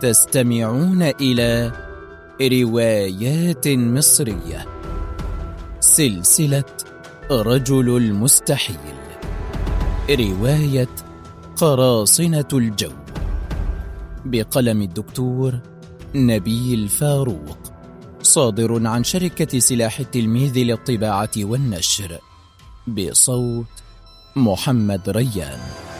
تستمعون إلى روايات مصرية، سلسلة رجل المستحيل، رواية قراصنة الجو، بقلم الدكتور نبيل فاروق، صادر عن شركة سلاح التلميذ للطباعة والنشر، بصوت محمد ريان.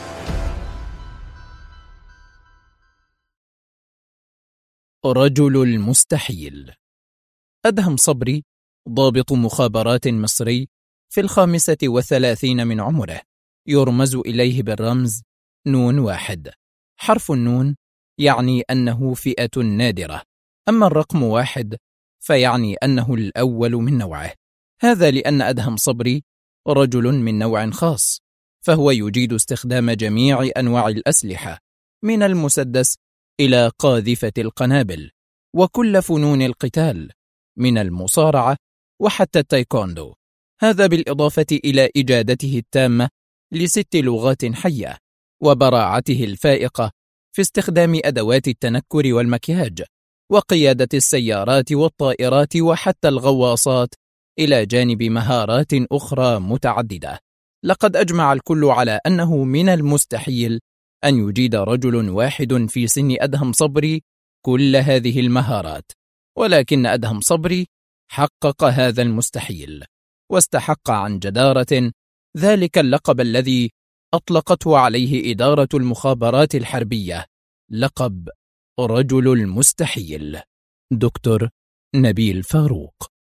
رجل المستحيل. أدهم صبري ضابط مخابرات مصري في 35 من عمره، يرمز إليه بالرمز نون 1. حرف النون يعني أنه فئة نادرة، أما الرقم 1 فيعني أنه الأول من نوعه. هذا لأن أدهم صبري رجل من نوع خاص، فهو يجيد استخدام جميع أنواع الأسلحة من المسدس إلى قاذفة القنابل، وكل فنون القتال من المصارعة وحتى التايكوندو. هذا بالإضافة إلى إجادته التامة ل6 لغات حية، وبراعته الفائقة في استخدام أدوات التنكر والمكياج، وقيادة السيارات والطائرات وحتى الغواصات، إلى جانب مهارات أخرى متعددة. لقد أجمع الكل على أنه من المستحيل أن يجيد رجل واحد في سن أدهم صبري كل هذه المهارات، ولكن أدهم صبري حقق هذا المستحيل، واستحق عن جدارة ذلك اللقب الذي أطلقته عليه إدارة المخابرات الحربية، لقب رجل المستحيل. دكتور نبيل فاروق.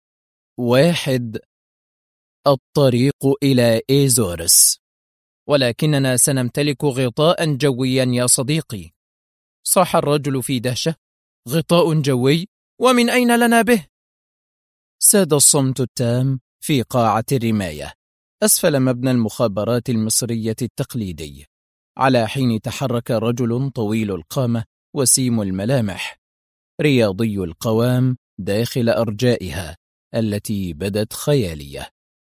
1. الطريق إلى إيزورس. ولكننا سنمتلك غطاء جويا يا صديقي، صاح الرجل في دهشة. غطاء جوي؟ ومن أين لنا به؟ ساد الصمت التام في قاعة الرماية أسفل مبنى المخابرات المصرية التقليدي، على حين تحرك رجل طويل القامة وسيم الملامح، رياضي القوام داخل أرجائها التي بدت خيالية.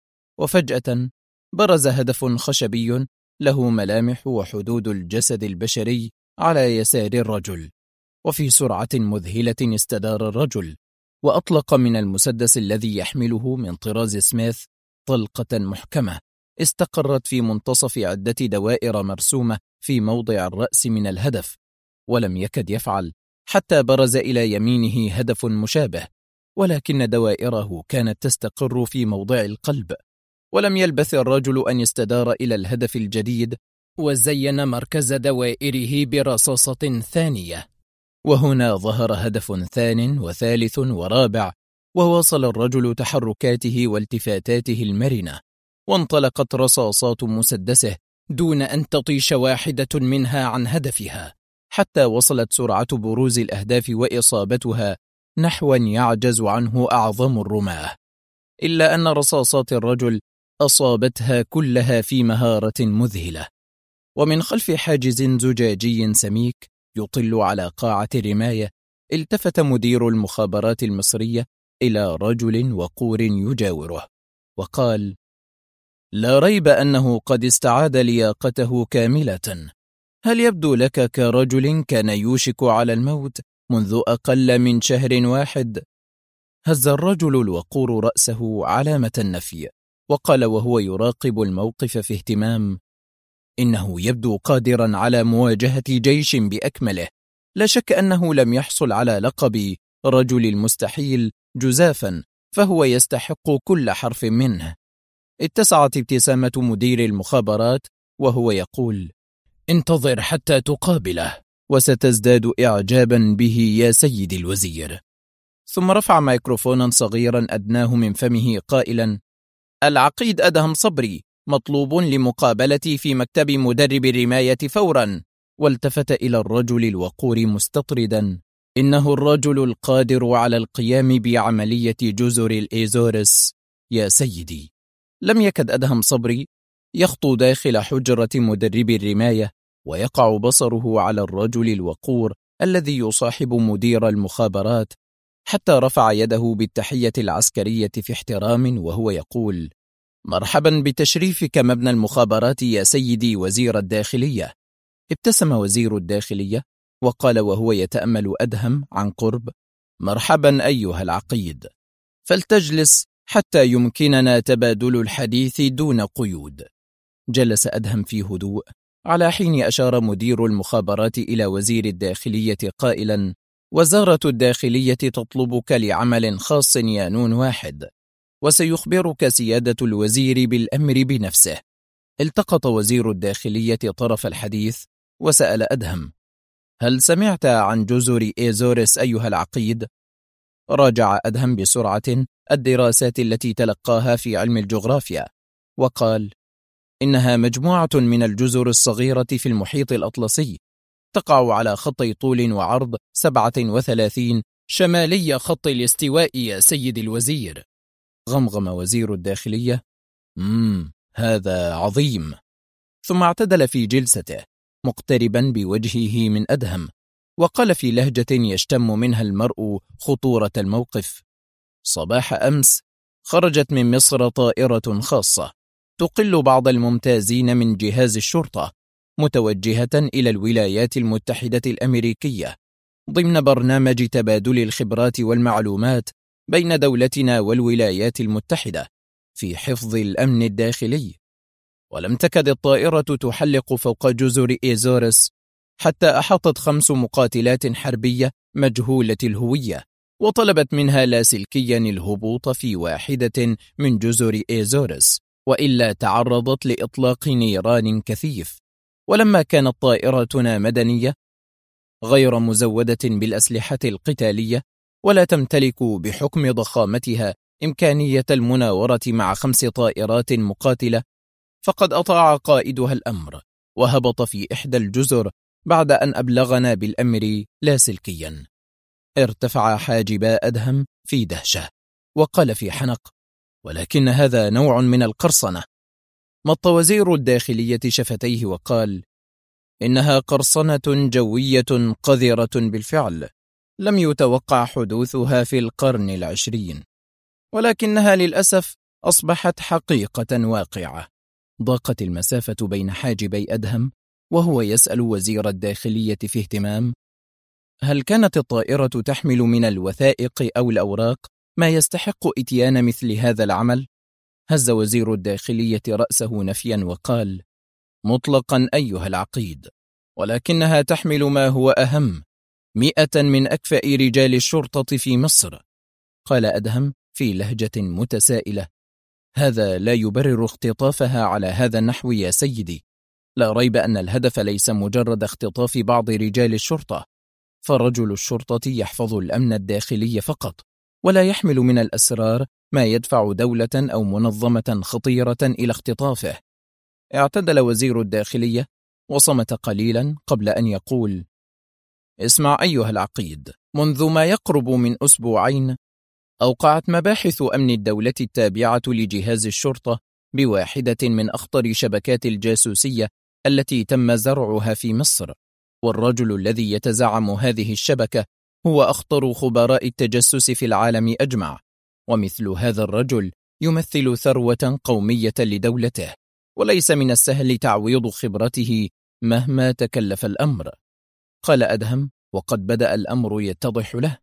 وفجأة برز هدف خشبي له ملامح وحدود الجسد البشري على يسار الرجل، وفي سرعة مذهلة استدار الرجل وأطلق من المسدس الذي يحمله من طراز سميث طلقة محكمة استقرت في منتصف عدة دوائر مرسومة في موضع الرأس من الهدف، ولم يكد يفعل حتى برز إلى يمينه هدف مشابه، ولكن دوائره كانت تستقر في موضع القلب. ولم يلبث الرجل أن يستدار إلى الهدف الجديد وزين مركز دوائره برصاصة ثانية، وهنا ظهر هدف ثان وثالث ورابع، وواصل الرجل تحركاته والتفاتاته المرنة، وانطلقت رصاصات مسدسه دون أن تطيش واحدة منها عن هدفها، حتى وصلت سرعة بروز الأهداف وإصابتها نحو يعجز عنه أعظم الرماة، إلا أن رصاصات الرجل أصابتها كلها في مهارة مذهلة. ومن خلف حاجز زجاجي سميك يطل على قاعة الرماية التفت مدير المخابرات المصرية إلى رجل وقور يجاوره وقال: لا ريب أنه قد استعاد لياقته كاملة. هل يبدو لك كرجل كان يوشك على الموت منذ أقل من شهر واحد؟ هز الرجل الوقور رأسه علامة النفي، وقال وهو يراقب الموقف في اهتمام: إنه يبدو قادرا على مواجهة جيش بأكمله. لا شك أنه لم يحصل على لقب رجل المستحيل جزافا، فهو يستحق كل حرف منه. اتسعت ابتسامة مدير المخابرات وهو يقول: انتظر حتى تقابله، وستزداد إعجابا به يا سيدي الوزير. ثم رفع ميكروفونا صغيرا أدناه من فمه قائلا: العقيد أدهم صبري مطلوب لمقابلتي في مكتب مدرب الرماية فورا. والتفت إلى الرجل الوقور مستطردا: إنه الرجل القادر على القيام بعملية جزر الإيزورس يا سيدي. لم يكد أدهم صبري يخطو داخل حجرة مدرب الرماية ويقع بصره على الرجل الوقور الذي يصاحب مدير المخابرات، حتى رفع يده بالتحية العسكرية في احترام وهو يقول: مرحبا بتشريفك مبنى المخابرات يا سيدي وزير الداخلية. ابتسم وزير الداخلية وقال وهو يتأمل أدهم عن قرب: مرحبا أيها العقيد، فلتجلس حتى يمكننا تبادل الحديث دون قيود. جلس أدهم في هدوء، على حين أشار مدير المخابرات إلى وزير الداخلية قائلا: وزارة الداخلية تطلبك لعمل خاص يا نون واحد، وسيخبرك سيادة الوزير بالأمر بنفسه. التقط وزير الداخلية طرف الحديث وسأل أدهم: هل سمعت عن جزر إيزورس أيها العقيد؟ راجع أدهم بسرعة الدراسات التي تلقاها في علم الجغرافيا، وقال: إنها مجموعة من الجزر الصغيرة في المحيط الأطلسي، تقع على خطي طول وعرض 37 شمالي خط الاستواء يا سيد الوزير. غمغم وزير الداخلية: هذا عظيم. ثم اعتدل في جلسته مقتربا بوجهه من أدهم، وقال في لهجة يشتم منها المرء خطورة الموقف: صباح أمس خرجت من مصر طائرة خاصة تقل بعض الممتازين من جهاز الشرطة، متوجهة إلى الولايات المتحدة الأمريكية ضمن برنامج تبادل الخبرات والمعلومات بين دولتنا والولايات المتحدة في حفظ الأمن الداخلي. ولم تكد الطائرة تحلق فوق جزر إيزورس حتى أحاطت 5 مقاتلات حربية مجهولة الهوية، وطلبت منها لاسلكيا الهبوط في واحدة من جزر إيزورس، وإلا تعرضت لإطلاق نيران كثيف. ولما كانت طائرتنا مدنية غير مزودة بالأسلحة القتالية، ولا تمتلك بحكم ضخامتها إمكانية المناورة مع 5 طائرات مقاتلة، فقد أطاع قائدها الأمر وهبط في إحدى الجزر بعد أن أبلغنا بالأمر لاسلكيا. ارتفع حاجبا أدهم في دهشة، وقال في حنق: ولكن هذا نوع من القرصنة. مط وزير الداخلية شفتيه وقال: إنها قرصنة جوية قذرة بالفعل، لم يتوقع حدوثها في القرن 20، ولكنها للأسف أصبحت حقيقة واقعة. ضاقت المسافة بين حاجبي أدهم وهو يسأل وزير الداخلية في اهتمام: هل كانت الطائرة تحمل من الوثائق أو الأوراق ما يستحق إتيان مثل هذا العمل؟ هز وزير الداخلية رأسه نفيا وقال: مطلقا أيها العقيد، ولكنها تحمل ما هو أهم، 100 من أكفأ رجال الشرطة في مصر. قال أدهم في لهجة متسائلة: هذا لا يبرر اختطافها على هذا النحو يا سيدي. لا ريب أن الهدف ليس مجرد اختطاف بعض رجال الشرطة، فرجل الشرطة يحفظ الأمن الداخلي فقط، ولا يحمل من الأسرار ما يدفع دولة أو منظمة خطيرة إلى اختطافه. اعتدل وزير الداخلية وصمت قليلا قبل أن يقول: اسمع أيها العقيد، منذ ما يقرب من أسبوعين أوقعت مباحث أمن الدولة التابعة لجهاز الشرطة بواحدة من أخطر شبكات الجاسوسية التي تم زرعها في مصر، والرجل الذي يتزعم هذه الشبكة هو أخطر خبراء التجسس في العالم أجمع، ومثل هذا الرجل يمثل ثروة قومية لدولته، وليس من السهل تعويض خبرته مهما تكلف الأمر. قال أدهم وقد بدأ الأمر يتضح له: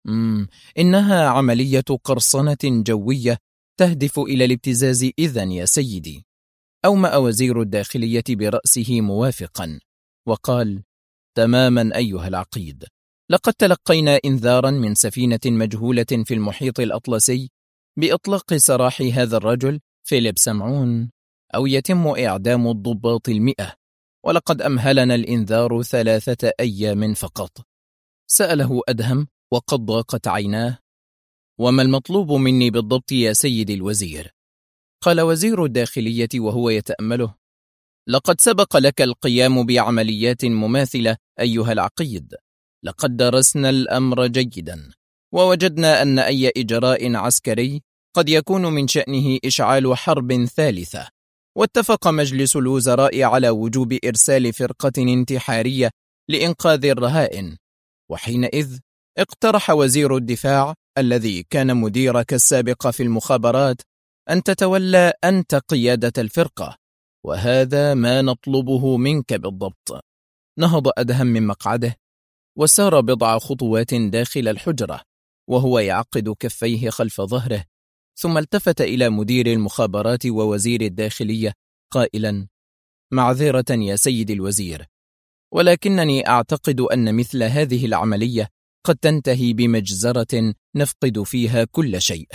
إنها عملية قرصنة جوية تهدف إلى الابتزاز إذن يا سيدي. أومأ وزير الداخلية برأسه موافقا وقال: تماما أيها العقيد، لقد تلقينا إنذارا من سفينة مجهولة في المحيط الأطلسي بإطلاق سراح هذا الرجل فيليب سمعون، أو يتم إعدام الضباط 100، ولقد أمهلنا الإنذار 3 أيام فقط. سأله أدهم وقد ضاقت عيناه: وما المطلوب مني بالضبط يا سيدي الوزير؟ قال وزير الداخلية وهو يتأمله: لقد سبق لك القيام بعمليات مماثلة أيها العقيد. لقد درسنا الأمر جيدا، ووجدنا أن أي إجراء عسكري قد يكون من شأنه إشعال حرب ثالثة، واتفق مجلس الوزراء على وجوب إرسال فرقة انتحارية لإنقاذ الرهائن. وحينئذ اقترح وزير الدفاع الذي كان مديرك السابق في المخابرات أن تتولى أنت قيادة الفرقة، وهذا ما نطلبه منك بالضبط. نهض أدهم من مقعده وسار بضع خطوات داخل الحجرة وهو يعقد كفيه خلف ظهره، ثم التفت إلى مدير المخابرات ووزير الداخلية قائلا: معذرة يا سيد الوزير، ولكنني أعتقد أن مثل هذه العملية قد تنتهي بمجزرة نفقد فيها كل شيء.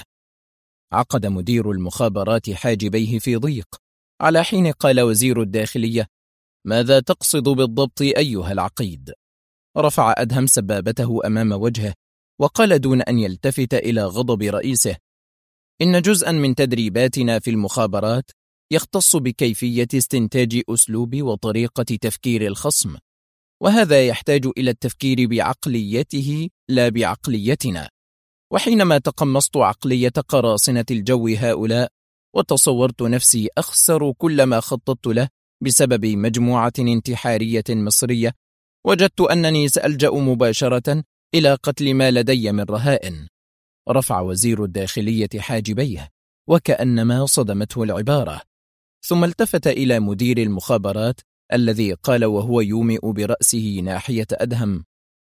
عقد مدير المخابرات حاجبيه في ضيق، على حين قال وزير الداخلية: ماذا تقصد بالضبط أيها العقيد؟ رفع أدهم سبابته أمام وجهه وقال دون أن يلتفت إلى غضب رئيسه: إن جزءا من تدريباتنا في المخابرات يختص بكيفية استنتاج أسلوب وطريقة تفكير الخصم، وهذا يحتاج إلى التفكير بعقليته لا بعقليتنا. وحينما تقمصت عقلية قراصنة الجو هؤلاء وتصورت نفسي أخسر كل ما خططت له بسبب مجموعة انتحارية مصرية، وجدت أنني سألجأ مباشرة إلى قتل ما لدي من رهائن. رفع وزير الداخلية حاجبيه وكأنما صدمته العبارة، ثم التفت إلى مدير المخابرات الذي قال وهو يومئ برأسه ناحية أدهم: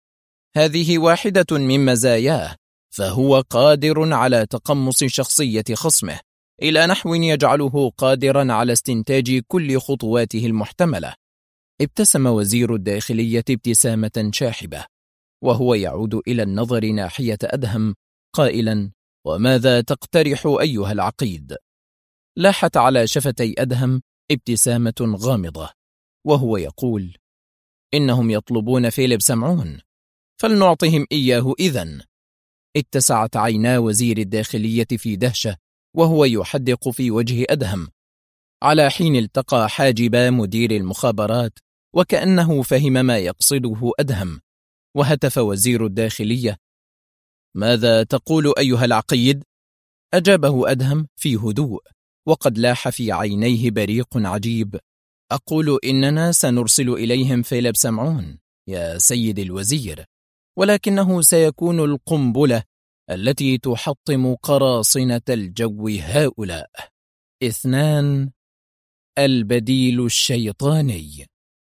هذه واحدة من مزاياه، فهو قادر على تقمص شخصية خصمه إلى نحو يجعله قادرا على استنتاج كل خطواته المحتملة. ابتسم وزير الداخلية ابتسامة شاحبة وهو يعود إلى النظر ناحية أدهم قائلا: وماذا تقترح أيها العقيد؟ لاحت على شفتي أدهم ابتسامة غامضة وهو يقول: إنهم يطلبون فيليب سمعون، فلنعطهم إياه إذن. اتسعت عينا وزير الداخلية في دهشة وهو يحدق في وجه أدهم، على حين التقى حاجبا مدير المخابرات وكأنه فهم ما يقصده أدهم، وهتف وزير الداخلية: ماذا تقول أيها العقيد؟ أجابه أدهم في هدوء وقد لاح في عينيه بريق عجيب: أقول إننا سنرسل إليهم فيليب سمعون يا سيد الوزير، ولكنه سيكون القنبلة التي تحطم قراصنة الجو هؤلاء. 2. البديل الشيطاني.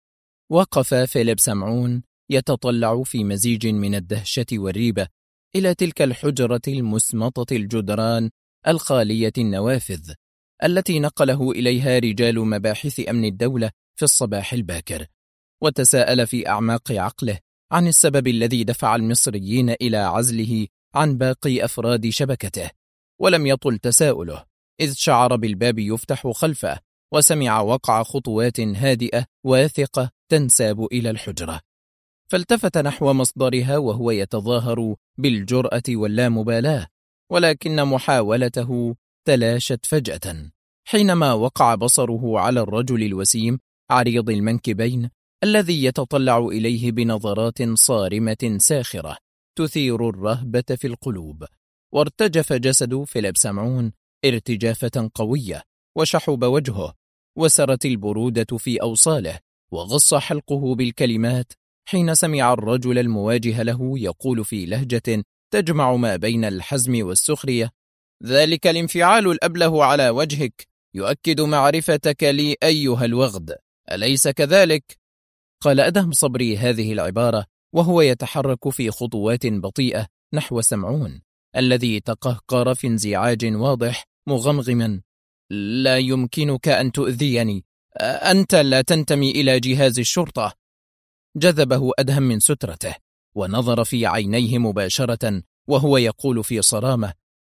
وقف فيليب سمعون يتطلع في مزيج من الدهشة والريبة إلى تلك الحجرة المسمطة الجدران الخالية النوافذ التي نقله إليها رجال مباحث أمن الدولة في الصباح الباكر، وتساءل في أعماق عقله عن السبب الذي دفع المصريين إلى عزله عن باقي أفراد شبكته. ولم يطل تساؤله إذ شعر بالباب يفتح خلفه وسمع وقع خطوات هادئة واثقة تنساب إلى الحجرة، فالتفت نحو مصدرها وهو يتظاهر بالجرأة واللامبالاة، ولكن محاولته تلاشت فجأة حينما وقع بصره على الرجل الوسيم عريض المنكبين الذي يتطلع إليه بنظرات صارمة ساخرة تثير الرهبة في القلوب. وارتجف جسد فيليب سمعون ارتجافة قوية، وشحب وجهه، وسرت البرودة في أوصاله، وغص حلقه بالكلمات حين سمع الرجل المواجه له يقول في لهجة تجمع ما بين الحزم والسخرية: ذلك الانفعال الأبله على وجهك يؤكد معرفتك لي أيها الوغد، أليس كذلك؟ قال أدهم صبري هذه العبارة وهو يتحرك في خطوات بطيئة نحو سمعون الذي تقهقر في انزعاج واضح مغمغما: لا يمكنك أن تؤذيني، أنت لا تنتمي إلى جهاز الشرطة. جذبه أدهم من سترته ونظر في عينيه مباشرة وهو يقول في صرامة: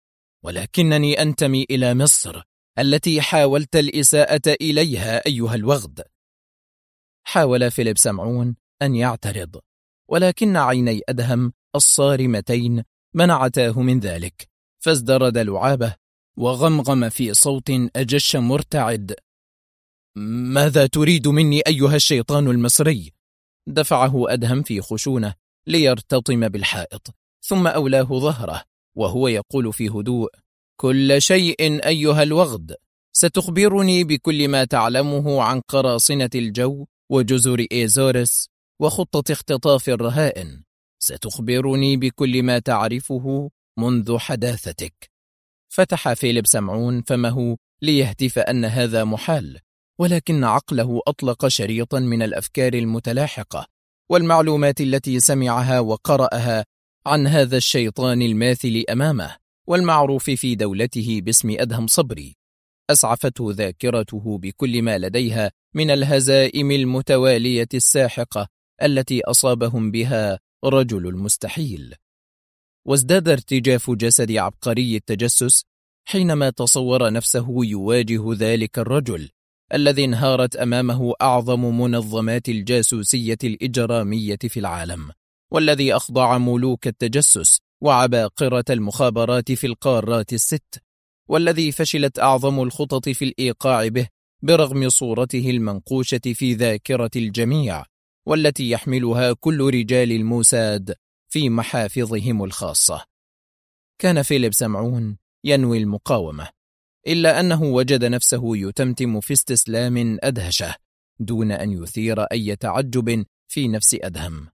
ولكنني أنتمي إلى مصر التي حاولت الإساءة إليها أيها الوغد. حاول فيليب سمعون أن يعترض، ولكن عيني أدهم الصارمتين منعتاه من ذلك، فازدرد لعابه وغمغم في صوت أجش مرتعد: ماذا تريد مني أيها الشيطان المصري؟ دفعه أدهم في خشونة ليرتطم بالحائط، ثم أولاه ظهره وهو يقول في هدوء: كل شيء أيها الوغد، ستخبرني بكل ما تعلمه عن قراصنة الجو وجزر إيزورس وخطة اختطاف الرهائن، ستخبرني بكل ما تعرفه منذ حداثتك. فتح فيليب سمعون فمه ليهتف أن هذا محال، ولكن عقله أطلق شريطا من الأفكار المتلاحقة والمعلومات التي سمعها وقرأها عن هذا الشيطان الماثل أمامه والمعروف في دولته باسم أدهم صبري. أسعفته ذاكرته بكل ما لديها من الهزائم المتوالية الساحقة التي أصابهم بها رجل المستحيل. وازداد ارتجاف جسد عبقري التجسس حينما تصور نفسه يواجه ذلك الرجل الذي انهارت أمامه أعظم منظمات الجاسوسية الإجرامية في العالم، والذي أخضع ملوك التجسس وعباقرة المخابرات في القارات الست، والذي فشلت أعظم الخطط في الإيقاع به برغم صورته المنقوشة في ذاكرة الجميع، والتي يحملها كل رجال الموساد في محافظهم الخاصة. كان فيليب سمعون ينوي المقاومة، إلا أنه وجد نفسه يتمتم في استسلام أدهشه دون أن يثير أي تعجب في نفس أدهم.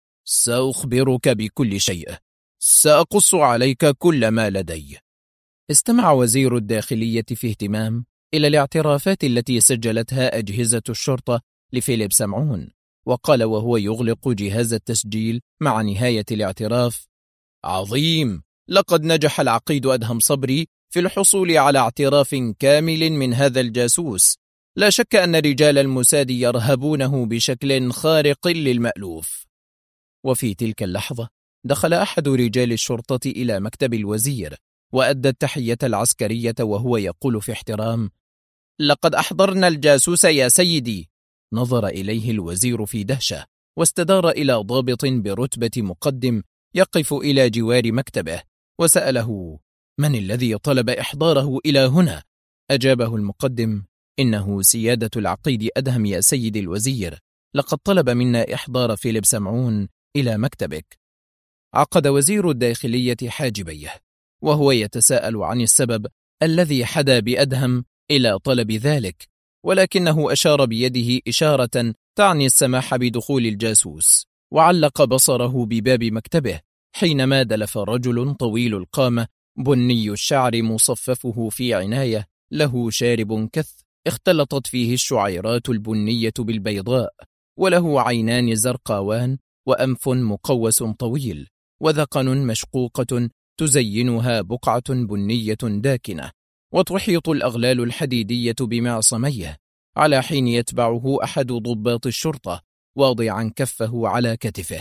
سأخبرك بكل شيء، سأقص عليك كل ما لدي. استمع وزير الداخلية في اهتمام إلى الاعترافات التي سجلتها أجهزة الشرطة لفيليب سمعون، وقال وهو يغلق جهاز التسجيل مع نهاية الاعتراف: عظيم، لقد نجح العقيد أدهم صبري في الحصول على اعتراف كامل من هذا الجاسوس. لا شك أن رجال الموساد يرهبونه بشكل خارق للمألوف. وفي تلك اللحظة دخل أحد رجال الشرطة إلى مكتب الوزير وأدى التحية العسكرية وهو يقول في احترام: لقد أحضرنا الجاسوس يا سيدي. نظر إليه الوزير في دهشة واستدار إلى ضابط برتبة مقدم يقف إلى جوار مكتبه وسأله: من الذي طلب إحضاره إلى هنا؟ أجابه المقدم: إنه سيادة العقيد أدهم يا سيد الوزير، لقد طلب منا إحضار فيليب سمعون إلى مكتبك. عقد وزير الداخلية حاجبيه وهو يتساءل عن السبب الذي حدا بأدهم إلى طلب ذلك، ولكنه أشار بيده إشارة تعني السماح بدخول الجاسوس، وعلق بصره بباب مكتبه حينما دلف رجل طويل القامة بني الشعر مصففه في عناية، له شارب كث اختلطت فيه الشعيرات البنية بالبيضاء، وله عينان زرقاوان وأنف مقوس طويل وذقن مشقوقة تزينها بقعة بنية داكنة، وتحيط الأغلال الحديدية بمعصميه، على حين يتبعه أحد ضباط الشرطة واضعا كفه على كتفه.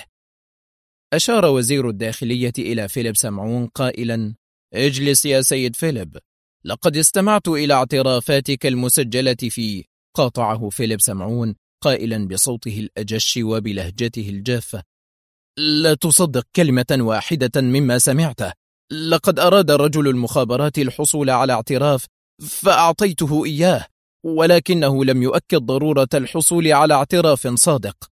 أشار وزير الداخلية إلى فيليب سمعون قائلا: اجلس يا سيد فيليب، لقد استمعت إلى اعترافاتك المسجلة في. قاطعه فيليب سمعون قائلا بصوته الأجش وبلهجته الجافة: لا تصدق كلمة واحدة مما سمعته، لقد أراد رجل المخابرات الحصول على اعتراف فأعطيته إياه، ولكنه لم يؤكد ضرورة الحصول على اعتراف صادق.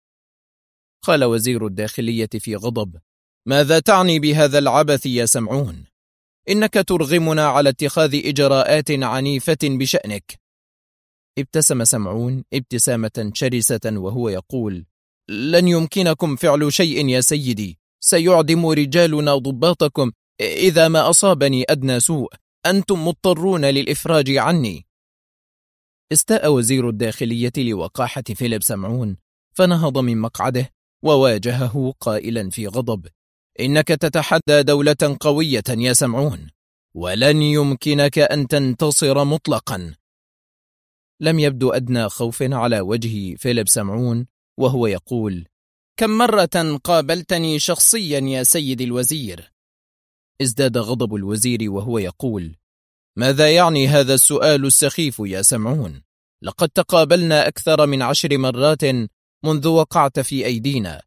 قال وزير الداخلية في غضب: ماذا تعني بهذا العبث يا سمعون؟ إنك ترغمنا على اتخاذ إجراءات عنيفة بشأنك. ابتسم سمعون ابتسامة شرسة وهو يقول: لن يمكنكم فعل شيء يا سيدي، سيعدم رجالنا ضباطكم إذا ما أصابني أدنى سوء، أنتم مضطرون للإفراج عني. استاء وزير الداخلية لوقاحة فيليب سمعون فنهض من مقعده وواجهه قائلا في غضب: إنك تتحدى دولة قوية يا سمعون، ولن يمكنك أن تنتصر مطلقا. لم يبدو أدنى خوف على وجه فيليب سمعون وهو يقول: كم مرة قابلتني شخصيا يا سيد الوزير؟ ازداد غضب الوزير وهو يقول: ماذا يعني هذا السؤال السخيف يا سمعون؟ لقد تقابلنا أكثر من 10 مرات منذ وقعت في أيدينا.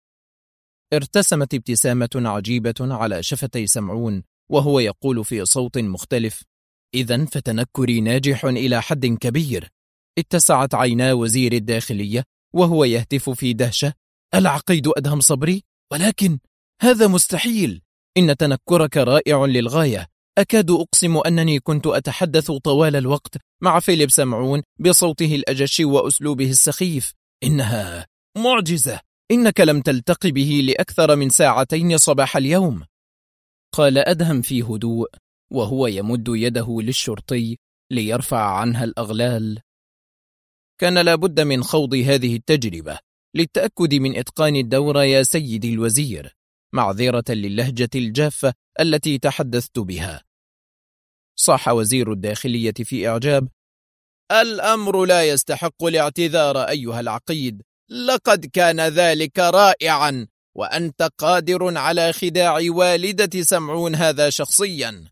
ارتسمت ابتسامة عجيبة على شفتي سمعون وهو يقول في صوت مختلف: إذن فتنكري ناجح إلى حد كبير. اتسعت عينا وزير الداخلية وهو يهتف في دهشة: العقيد أدهم صبري؟ ولكن هذا مستحيل، إن تنكرك رائع للغاية. أكاد أقسم أنني كنت أتحدث طوال الوقت مع فيليب سمعون بصوته الأجش وأسلوبه السخيف. إنها معجزة، إنك لم تلتقي به لأكثر من 2 ساعة صباح اليوم. قال أدهم في هدوء وهو يمد يده للشرطي ليرفع عنها الأغلال: كان لابد من خوض هذه التجربة، للتأكد من إتقان الدورة يا سيدي الوزير، معذرة للهجة الجافة التي تحدثت بها. صاح وزير الداخلية في إعجاب: الأمر لا يستحق الاعتذار أيها العقيد، لقد كان ذلك رائعا، وأنت قادر على خداع والدة سمعون هذا شخصيا.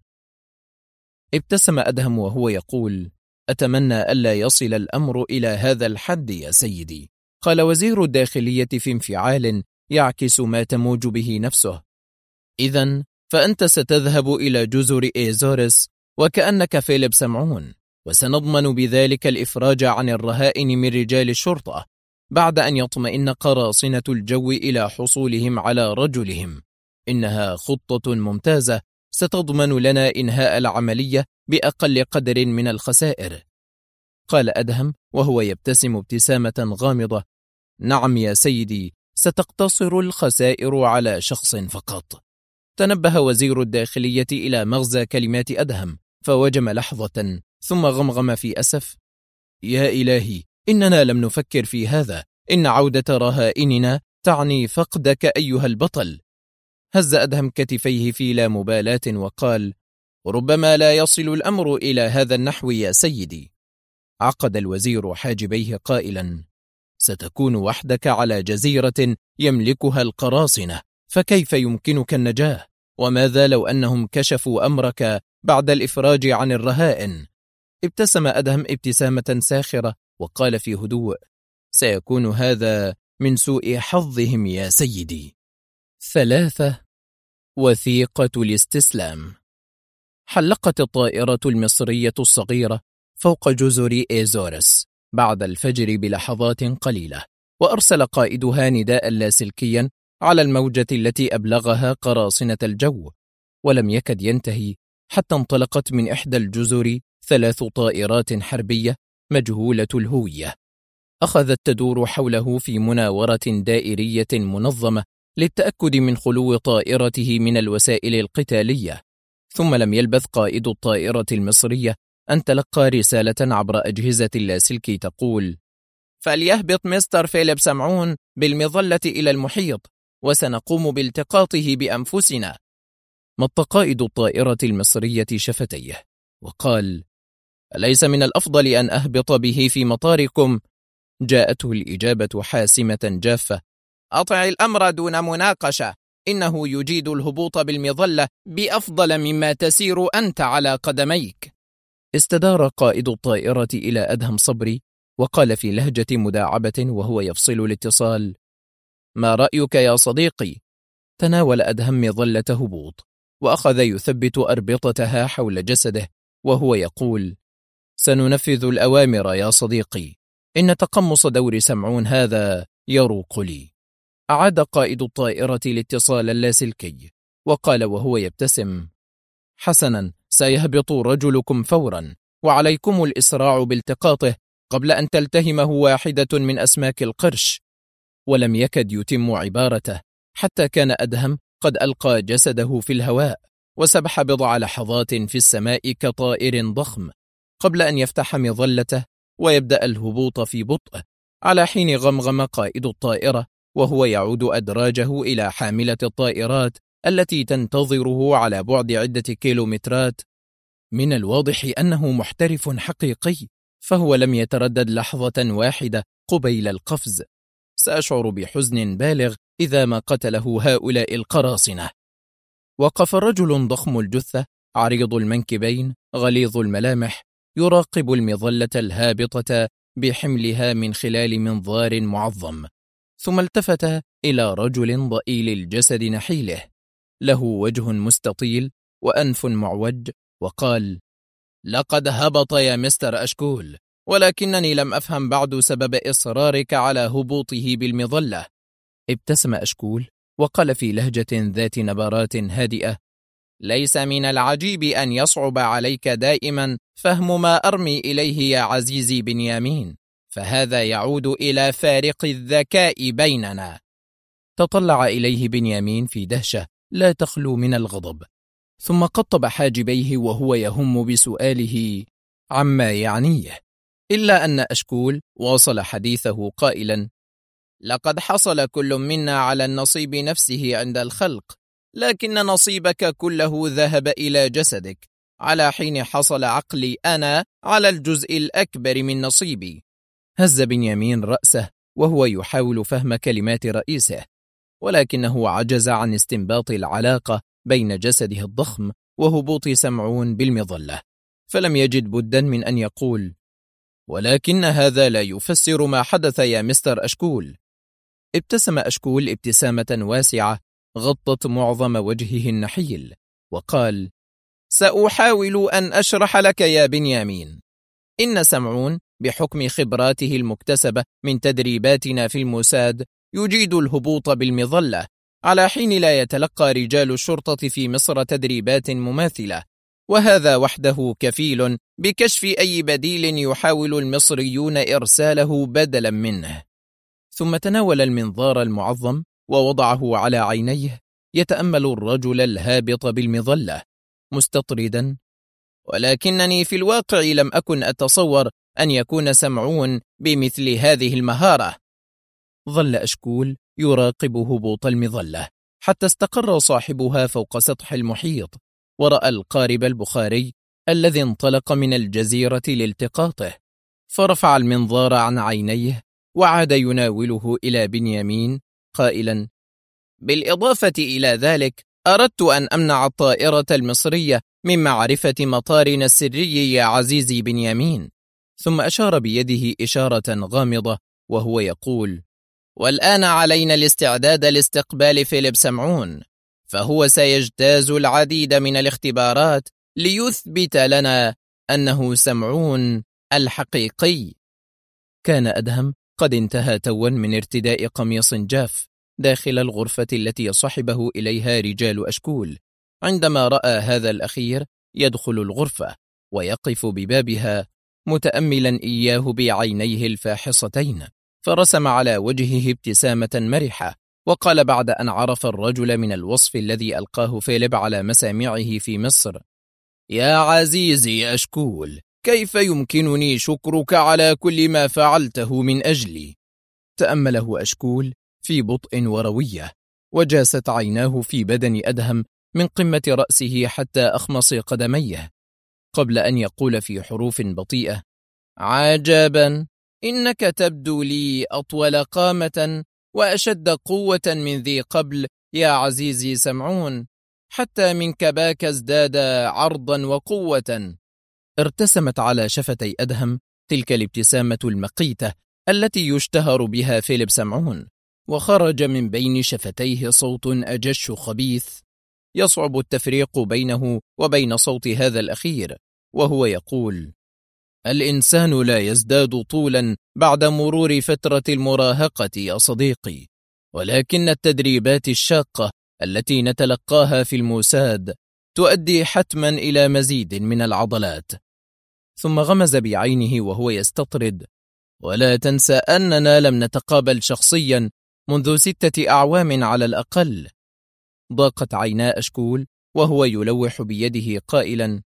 ابتسم أدهم وهو يقول: أتمنى ألا يصل الأمر إلى هذا الحد يا سيدي. قال وزير الداخلية في انفعال يعكس ما تموج به نفسه: إذن فأنت ستذهب إلى جزر إيزورس وكأنك فيليب سمعون، وسنضمن بذلك الإفراج عن الرهائن من رجال الشرطة بعد أن يطمئن قراصنة الجو إلى حصولهم على رجلهم. إنها خطة ممتازة ستضمن لنا إنهاء العملية بأقل قدر من الخسائر. قال أدهم وهو يبتسم ابتسامة غامضة: نعم يا سيدي، ستقتصر الخسائر على شخص فقط. تنبه وزير الداخلية إلى مغزى كلمات أدهم، فوجم لحظة ثم غمغم في أسف: يا إلهي، إننا لم نفكر في هذا، إن عودة رهائننا تعني فقدك أيها البطل. هز أدهم كتفيه في لا مبالاة وقال: ربما لا يصل الأمر إلى هذا النحو يا سيدي. عقد الوزير حاجبيه قائلا: ستكون وحدك على جزيرة يملكها القراصنة، فكيف يمكنك النجاة؟ وماذا لو أنهم كشفوا أمرك بعد الإفراج عن الرهائن؟ ابتسم أدهم ابتسامة ساخرة وقال في هدوء: سيكون هذا من سوء حظهم يا سيدي. 3. وثيقة الاستسلام. حلقت الطائرة المصرية الصغيرة فوق جزر إيزورس بعد الفجر بلحظات قليلة، وأرسل قائدها نداء لاسلكيا على الموجة التي أبلغها قراصنة الجو، ولم يكد ينتهي حتى انطلقت من إحدى الجزر 3 طائرات حربية مجهولة الهوية، أخذت تدور حوله في مناورة دائرية منظمة للتأكد من خلو طائرته من الوسائل القتالية. ثم لم يلبث قائد الطائرة المصرية أن تلقى رسالة عبر أجهزة اللاسلكي تقول: فليهبط مستر فيليب سمعون بالمظلة إلى المحيط، وسنقوم بالتقاطه بأنفسنا. مط قائد الطائرة المصرية شفتيه وقال: أليس من الأفضل أن أهبط به في مطاركم؟ جاءته الإجابة حاسمة جافة: أطع الأمر دون مناقشة، إنه يجيد الهبوط بالمظلة بأفضل مما تسير أنت على قدميك. استدار قائد الطائرة إلى أدهم صبري وقال في لهجة مداعبة وهو يفصل الاتصال: ما رأيك يا صديقي؟ تناول أدهم مظلة هبوط وأخذ يثبت أربطتها حول جسده وهو يقول: سننفذ الأوامر يا صديقي، إن تقمص دور سمعون هذا يروق لي. أعاد قائد الطائرة الاتصال اللاسلكي وقال وهو يبتسم: حسنا، سيهبط رجلكم فورا، وعليكم الإسراع بالتقاطه قبل أن تلتهمه واحدة من أسماك القرش. ولم يكد يتم عبارته حتى كان أدهم قد ألقى جسده في الهواء وسبح بضع لحظات في السماء كطائر ضخم قبل أن يفتح مظلته ويبدأ الهبوط في بطء، على حين غمغم قائد الطائرة وهو يعود أدراجه إلى حاملة الطائرات التي تنتظره على بعد عدة كيلومترات: من الواضح أنه محترف حقيقي، فهو لم يتردد لحظة واحدة قبيل القفز. سأشعر بحزن بالغ إذا ما قتله هؤلاء القراصنة. وقف رجل ضخم الجثة عريض المنكبين غليظ الملامح يراقب المظلة الهابطة بحملها من خلال منظار معظم، ثم التفت إلى رجل ضئيل الجسد نحيله، له وجه مستطيل وأنف معوج، وقال: لقد هبط يا مستر أشكول، ولكنني لم أفهم بعد سبب إصرارك على هبوطه بالمظلة. ابتسم أشكول وقال في لهجة ذات نبرات هادئة: ليس من العجيب أن يصعب عليك دائما فهم ما أرمي إليه يا عزيزي بنيامين، فهذا يعود إلى فارق الذكاء بيننا. تطلع إليه بنيامين في دهشة لا تخلو من الغضب، ثم قطب حاجبيه وهو يهم بسؤاله عما يعنيه، إلا أن أشكول واصل حديثه قائلا: لقد حصل كل منا على النصيب نفسه عند الخلق، لكن نصيبك كله ذهب إلى جسدك، على حين حصل عقلي أنا على الجزء الأكبر من نصيبي. هز بنيامين رأسه وهو يحاول فهم كلمات رئيسه، ولكنه عجز عن استنباط العلاقة بين جسده الضخم وهبوط سمعون بالمظلة، فلم يجد بدا من أن يقول: ولكن هذا لا يفسر ما حدث يا مستر أشكول. ابتسم أشكول ابتسامة واسعة غطت معظم وجهه النحيل، وقال: سأحاول أن أشرح لك يا بنيامين. إن سمعون بحكم خبراته المكتسبة من تدريباتنا في الموساد يجيد الهبوط بالمظلة، على حين لا يتلقى رجال الشرطة في مصر تدريبات مماثلة، وهذا وحده كفيل بكشف أي بديل يحاول المصريون إرساله بدلا منه. ثم تناول المنظار المعظم ووضعه على عينيه يتأمل الرجل الهابط بالمظلة مستطردا: ولكنني في الواقع لم أكن أتصور أن يكون سمعون بمثل هذه المهارة. ظل أشكول يراقب هبوط المظلة حتى استقر صاحبها فوق سطح المحيط، ورأى القارب البخاري الذي انطلق من الجزيرة لالتقاطه، فرفع المنظار عن عينيه وعاد يناوله إلى بنيامين قائلا: بالإضافة إلى ذلك أردت أن أمنع الطائرة المصرية من معرفة مطارنا السري يا عزيزي بنيامين. ثم أشار بيده إشارة غامضة وهو يقول: والآن علينا الاستعداد لاستقبال فيليب سمعون، فهو سيجتاز العديد من الاختبارات ليثبت لنا أنه سمعون الحقيقي. كان أدهم قد انتهى توا من ارتداء قميص جاف داخل الغرفة التي صحبه إليها رجال أشكول، عندما رأى هذا الأخير يدخل الغرفة ويقف ببابها متأملا إياه بعينيه الفاحصتين، فرسم على وجهه ابتسامة مرحة، وقال بعد أن عرف الرجل من الوصف الذي ألقاه فيليب على مسامعه في مصر: يا عزيزي أشكول، كيف يمكنني شكرك على كل ما فعلته من أجلي؟ تأمله أشكول في بطء وروية، وجاست عيناه في بدن أدهم من قمة رأسه حتى أخمص قدميه، قبل أن يقول في حروف بطيئة: عجبا، إنك تبدو لي أطول قامة وأشد قوة من ذي قبل يا عزيزي سمعون، حتى من كباك ازداد عرضا وقوة. ارتسمت على شفتي أدهم تلك الابتسامة المقيتة التي يشتهر بها فيليب سمعون، وخرج من بين شفتيه صوت أجش خبيث يصعب التفريق بينه وبين صوت هذا الأخير، وهو يقول: الإنسان لا يزداد طولا بعد مرور فترة المراهقة يا صديقي، ولكن التدريبات الشاقة التي نتلقاها في الموساد تؤدي حتما إلى مزيد من العضلات. ثم غمز بعينه وهو يستطرد: ولا تنسى أننا لم نتقابل شخصيا منذ 6 أعوام على الأقل. ضاقت عينا أشكول وهو يلوح بيده قائلا: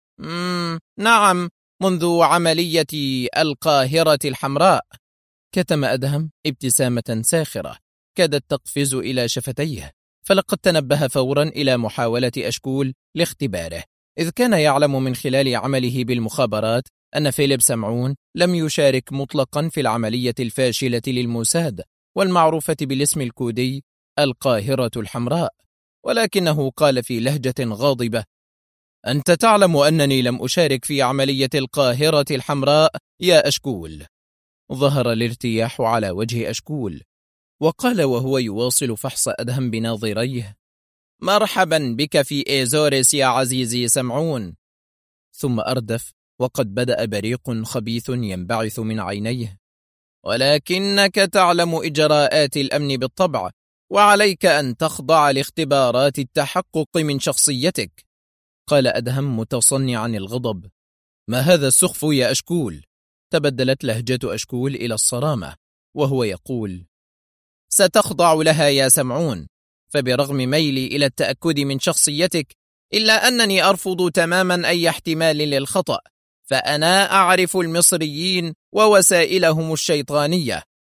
نعم، منذ عملية القاهرة الحمراء. كتم أدهم ابتسامة ساخرة كادت تقفز إلى شفتيه، فلقد تنبه فورا إلى محاولة أشكول لاختباره، إذ كان يعلم من خلال عمله بالمخابرات أن فيليب سمعون لم يشارك مطلقا في العملية الفاشلة للموساد والمعروفة بالاسم الكودي القاهرة الحمراء، ولكنه قال في لهجة غاضبة: أنت تعلم أنني لم أشارك في عملية القاهرة الحمراء يا أشكول. ظهر الارتياح على وجه أشكول، وقال وهو يواصل فحص أدهم بناظريه: مرحبا بك في إيزوريس يا عزيزي سمعون. ثم أردف وقد بدأ بريق خبيث ينبعث من عينيه: ولكنك تعلم إجراءات الأمن بالطبع، وعليك أن تخضع لاختبارات التحقق من شخصيتك. قال أدهم متصنعا الغضب: ما هذا السخف يا أشكول؟ تبدلت لهجة أشكول إلى الصرامة وهو يقول: ستخضع لها يا سمعون، فبرغم ميلي إلى التأكد من شخصيتك إلا أنني أرفض تماما أي احتمال للخطأ، فأنا أعرف المصريين ووسائلهم الشيطانية،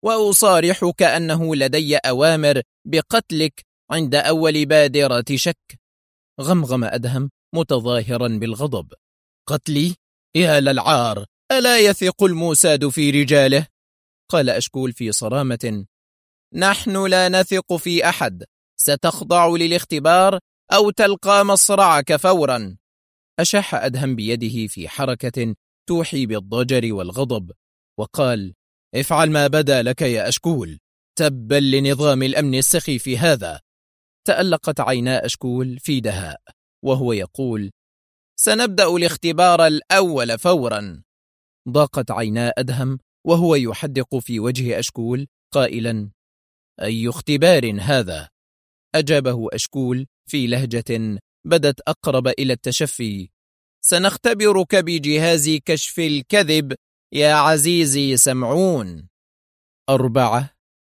وأصارحك أنه لدي أوامر بقتلك عند أول بادرة شك. غمغم أدهم متظاهرا بالغضب. قتلي؟ يا للعار، ألا يثق الموساد في رجاله؟ قال أشكول في صرامة. نحن لا نثق في أحد، ستخضع للاختبار أو تلقى مصرعك فورا. أشاح أدهم بيده في حركة توحي بالضجر والغضب وقال: افعل ما بدا لك يا أشكول، تبا لنظام الأمن السخيف هذا. تألقت عينا أشكول في دهاء وهو يقول: سنبدأ الاختبار الأول فورا. ضاقت عينا أدهم وهو يحدق في وجه أشكول قائلا: أي اختبار هذا؟ أجابه أشكول في لهجة بدت أقرب إلى التشفي: سنختبرك بجهاز كشف الكذب يا عزيزي سمعون. 4.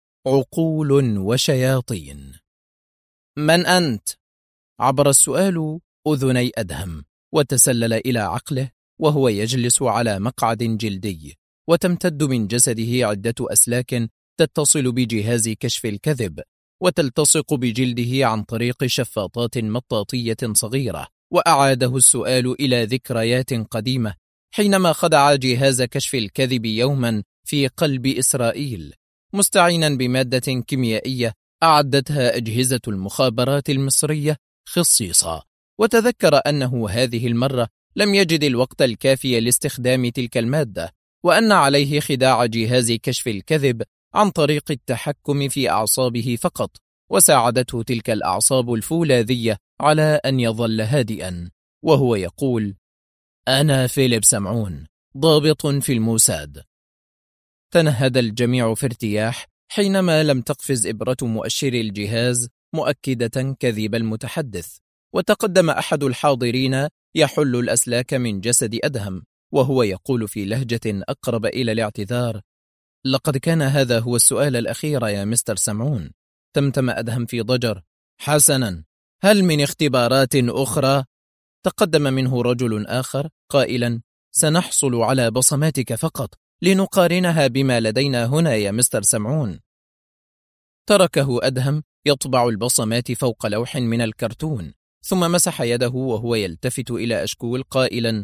عقول وشياطين. من أنت؟ عبر السؤال أذني أدهم وتسلل إلى عقله وهو يجلس على مقعد جلدي، وتمتد من جسده عدة أسلاك تتصل بجهاز كشف الكذب وتلتصق بجلده عن طريق شفاطات مطاطية صغيرة. وأعاده السؤال إلى ذكريات قديمة حينما خدع جهاز كشف الكذب يوما في قلب إسرائيل، مستعينا بمادة كيميائية أعدتها أجهزة المخابرات المصرية خصيصا. وتذكر أنه هذه المرة لم يجد الوقت الكافي لاستخدام تلك المادة، وأن عليه خداع جهاز كشف الكذب عن طريق التحكم في أعصابه فقط، وساعدته تلك الأعصاب الفولاذية على أن يظل هادئا وهو يقول: أنا فيليب سمعون، ضابط في الموساد. تنهد الجميع في ارتياح حينما لم تقفز إبرة مؤشر الجهاز مؤكدة كذب المتحدث، وتقدم أحد الحاضرين يحل الأسلاك من جسد أدهم وهو يقول في لهجة أقرب إلى الاعتذار: لقد كان هذا هو السؤال الأخير يا مستر سمعون. تمتم أدهم في ضجر. حسنا، هل من اختبارات أخرى؟ تقدم منه رجل آخر قائلا: سنحصل على بصماتك فقط لنقارنها بما لدينا هنا يا مستر سمعون. تركه أدهم يطبع البصمات فوق لوح من الكرتون، ثم مسح يده وهو يلتفت إلى أشكول قائلا: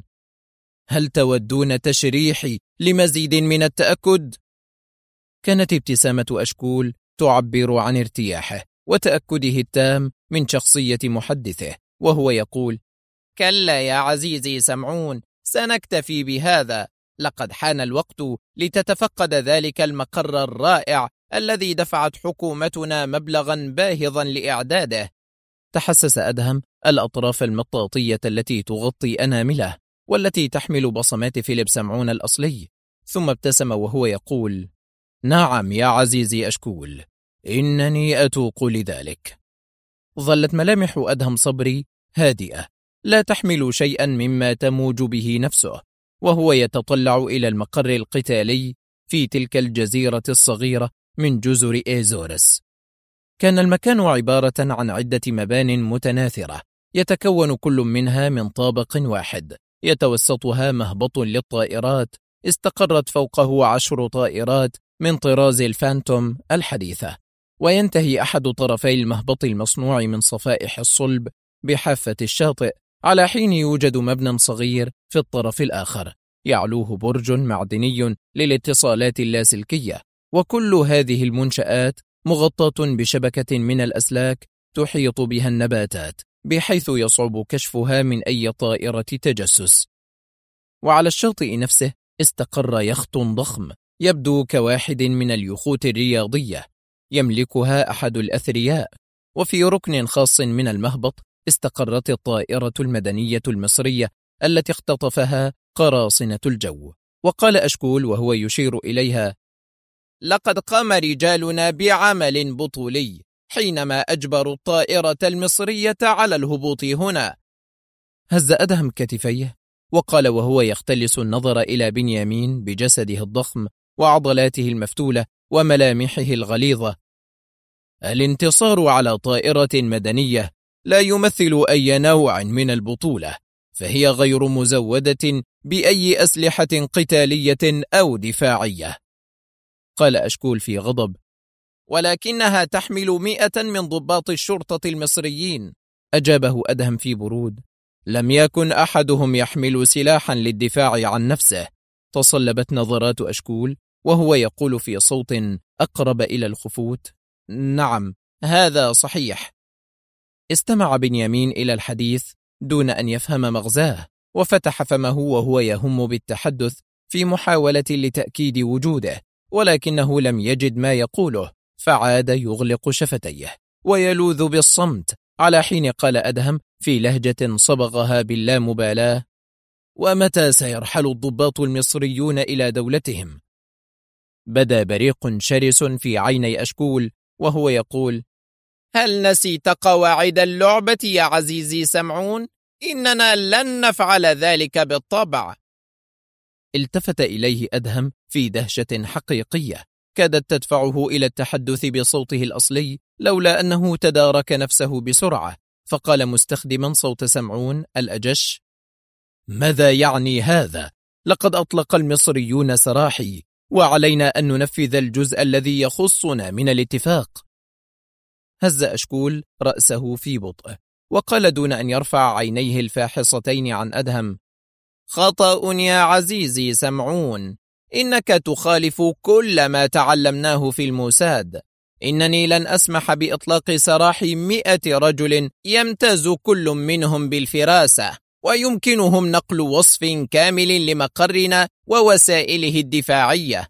هل تودون تشريحي لمزيد من التأكد؟ كانت ابتسامة أشكول تعبر عن ارتياحه وتأكده التام من شخصية محدثه وهو يقول: كلا يا عزيزي سمعون، سنكتفي بهذا. لقد حان الوقت لتتفقد ذلك المقر الرائع الذي دفعت حكومتنا مبلغا باهظا لإعداده. تحسس أدهم الأطراف المطاطية التي تغطي أنامله والتي تحمل بصمات فيليب سمعون الأصلي، ثم ابتسم وهو يقول: نعم يا عزيزي أشكول، إنني أتوق لذلك. ظلت ملامح أدهم صبري هادئة لا تحمل شيئا مما تموج به نفسه، وهو يتطلع إلى المقر القتالي في تلك الجزيرة الصغيرة من جزر إيزورس. كان المكان عبارة عن عدة مبان متناثرة يتكون كل منها من طابق واحد يتوسطها مهبط للطائرات استقرت فوقه 10 طائرات من طراز الفانتوم الحديثة، وينتهي أحد طرفي المهبط المصنوع من صفائح الصلب بحافة الشاطئ، على حين يوجد مبنى صغير في الطرف الآخر يعلوه برج معدني للاتصالات اللاسلكية. وكل هذه المنشآت مغطاة بشبكة من الأسلاك تحيط بها النباتات بحيث يصعب كشفها من أي طائرة تجسس. وعلى الشاطئ نفسه استقر يخت ضخم يبدو كواحد من اليخوت الرياضية يملكها أحد الأثرياء. وفي ركن خاص من المهبط استقرت الطائرة المدنية المصرية التي اختطفها قراصنة الجو. وقال أشكول وهو يشير إليها: لقد قام رجالنا بعمل بطولي حينما أجبروا الطائرة المصرية على الهبوط هنا. هز أدهم كتفيه وقال وهو يختلس النظر إلى بنيامين بجسده الضخم وعضلاته المفتولة وملامحه الغليظة: الانتصار على طائرة مدنية لا يمثل أي نوع من البطولة، فهي غير مزودة بأي أسلحة قتالية أو دفاعية. قال أشكول في غضب: ولكنها تحمل 100 من ضباط الشرطة المصريين. أجابه أدهم في برود: لم يكن أحدهم يحمل سلاحا للدفاع عن نفسه. تصلبت نظرات أشكول وهو يقول في صوت أقرب إلى الخفوت: نعم، هذا صحيح. استمع بنيامين إلى الحديث دون أن يفهم مغزاه، وفتح فمه وهو يهم بالتحدث في محاولة لتأكيد وجوده، ولكنه لم يجد ما يقوله، فعاد يغلق شفتيه ويلوذ بالصمت، على حين قال أدهم في لهجة صبغها باللامبالاة: ومتى سيرحل الضباط المصريون إلى دولتهم؟ بدا بريق شرس في عيني أشكول وهو يقول: هل نسيت قواعد اللعبة يا عزيزي سمعون؟ إننا لن نفعل ذلك بالطبع. التفت إليه أدهم في دهشة حقيقية كادت تدفعه إلى التحدث بصوته الأصلي، لولا أنه تدارك نفسه بسرعة، فقال مستخدما صوت سمعون الأجش: ماذا يعني هذا؟ لقد أطلق المصريون سراحي، وعلينا أن ننفذ الجزء الذي يخصنا من الاتفاق. هز أشكول رأسه في بطء وقال دون أن يرفع عينيه الفاحصتين عن أدهم: خطأ يا عزيزي سمعون، إنك تخالف كل ما تعلمناه في الموساد. إنني لن أسمح بإطلاق سراح 100 رجل يمتاز كل منهم بالفراسة، ويمكنهم نقل وصف كامل لمقرنا ووسائله الدفاعية.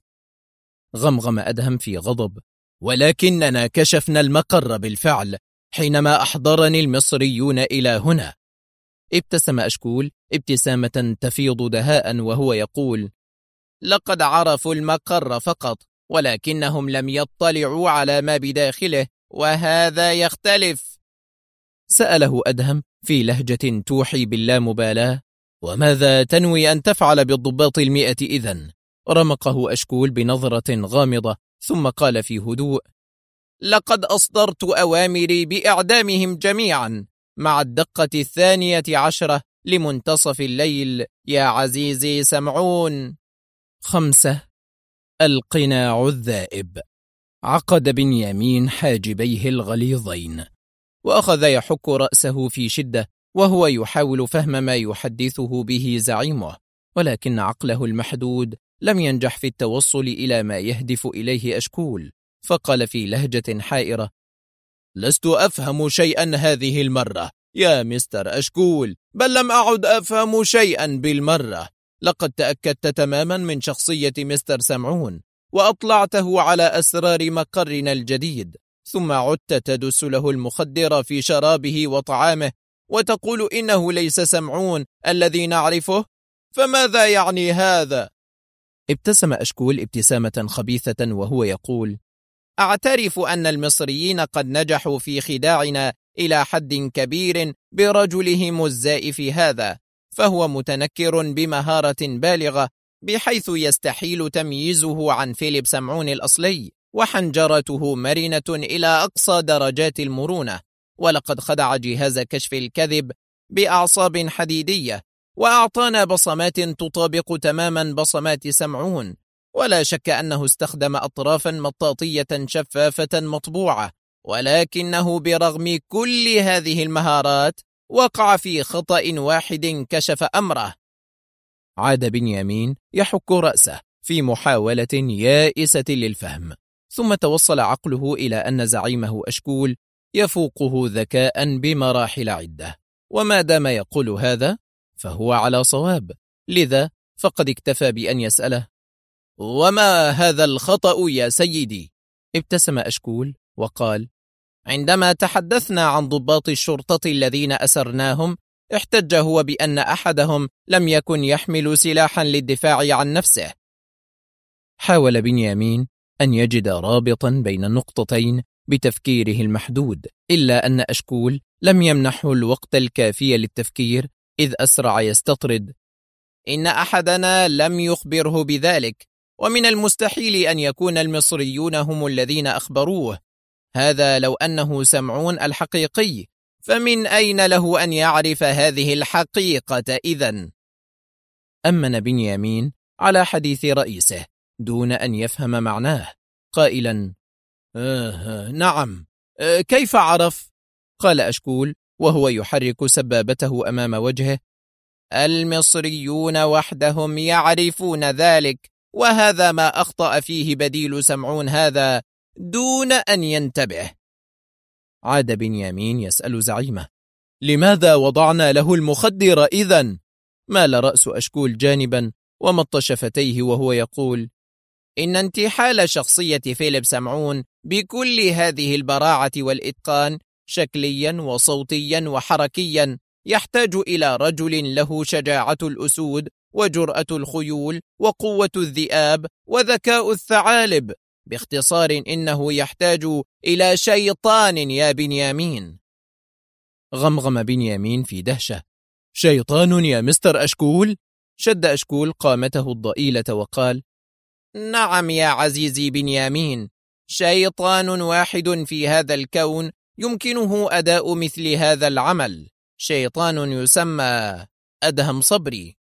غمغم أدهم في غضب: ولكننا كشفنا المقر بالفعل حينما أحضرني المصريون إلى هنا. ابتسم أشكول ابتسامة تفيض دهاء وهو يقول: لقد عرفوا المقر فقط، ولكنهم لم يطلعوا على ما بداخله، وهذا يختلف. سأله أدهم في لهجة توحي باللامبالاة: وماذا تنوي أن تفعل بالضباط 100 إذن؟ رمقه أشكول بنظرة غامضة ثم قال في هدوء: لقد أصدرت أوامري بإعدامهم جميعا مع الدقة 12 لمنتصف الليل يا عزيزي سمعون. 5. القناع الذائب. عقد بنيامين حاجبيه الغليظين وأخذ يحك رأسه في شدة وهو يحاول فهم ما يحدثه به زعيمه، ولكن عقله المحدود لم ينجح في التوصل إلى ما يهدف إليه أشكول، فقال في لهجة حائرة: لست أفهم شيئا هذه المرة يا مستر أشكول، بل لم أعد أفهم شيئا بالمرة. لقد تأكدت تماما من شخصية مستر سمعون، وأطلعته على أسرار مقرنا الجديد، ثم عدت تدس له المخدر في شرابه وطعامه وتقول إنه ليس سمعون الذي نعرفه. فماذا يعني هذا؟ ابتسم أشكول ابتسامة خبيثة وهو يقول: أعترف أن المصريين قد نجحوا في خداعنا إلى حد كبير برجلهم الزائف هذا، فهو متنكر بمهارة بالغة بحيث يستحيل تمييزه عن فيليب سمعون الأصلي، وحنجرته مرنة إلى أقصى درجات المرونة، ولقد خدع جهاز كشف الكذب بأعصاب حديدية وأعطانا بصمات تطابق تماما بصمات سمعون، ولا شك أنه استخدم أطرافا مطاطية شفافة مطبوعة، ولكنه برغم كل هذه المهارات وقع في خطأ واحد كشف أمره. عاد بنيامين يحك رأسه في محاولة يائسة للفهم، ثم توصل عقله إلى أن زعيمه أشكول يفوقه ذكاء بمراحل عدة، وما دام يقول هذا فهو على صواب، لذا فقد اكتفى بأن يسأله: وما هذا الخطأ يا سيدي؟ ابتسم أشكول وقال: عندما تحدثنا عن ضباط الشرطة الذين أسرناهم، احتج هو بأن أحدهم لم يكن يحمل سلاحا للدفاع عن نفسه. حاول بنيامين أن يجد رابطا بين النقطتين بتفكيره المحدود، إلا أن أشكول لم يمنحه الوقت الكافي للتفكير، إذ أسرع يستطرد: إن أحدنا لم يخبره بذلك، ومن المستحيل أن يكون المصريون هم الذين أخبروه. هذا لو أنه سمعون الحقيقي، فمن أين له أن يعرف هذه الحقيقة إذن؟ أمن بنيامين على حديث رئيسه دون أن يفهم معناه، قائلا: نعم، كيف عرف؟ قال أشكول وهو يحرك سبابته أمام وجهه: المصريون وحدهم يعرفون ذلك، وهذا ما أخطأ فيه بديل سمعون هذا دون أن ينتبه. عاد بنيامين يسأل زعيمه: لماذا وضعنا له المخدر إذن؟ مال رأس أشكول جانبا ومط شفتيه وهو يقول: إن انتحال شخصية فيليب سمعون بكل هذه البراعة والإتقان شكليا وصوتيا وحركيا يحتاج إلى رجل له شجاعة الأسود وجرأة الخيول وقوة الذئاب وذكاء الثعالب. باختصار إنه يحتاج إلى شيطان يا بنيامين. غمغم بنيامين في دهشة: شيطان يا مستر أشكول؟ شد أشكول قامته الضئيلة وقال: نعم يا عزيزي بنيامين، شيطان واحد في هذا الكون يمكنه أداء مثل هذا العمل، شيطان يسمى أدهم صبري.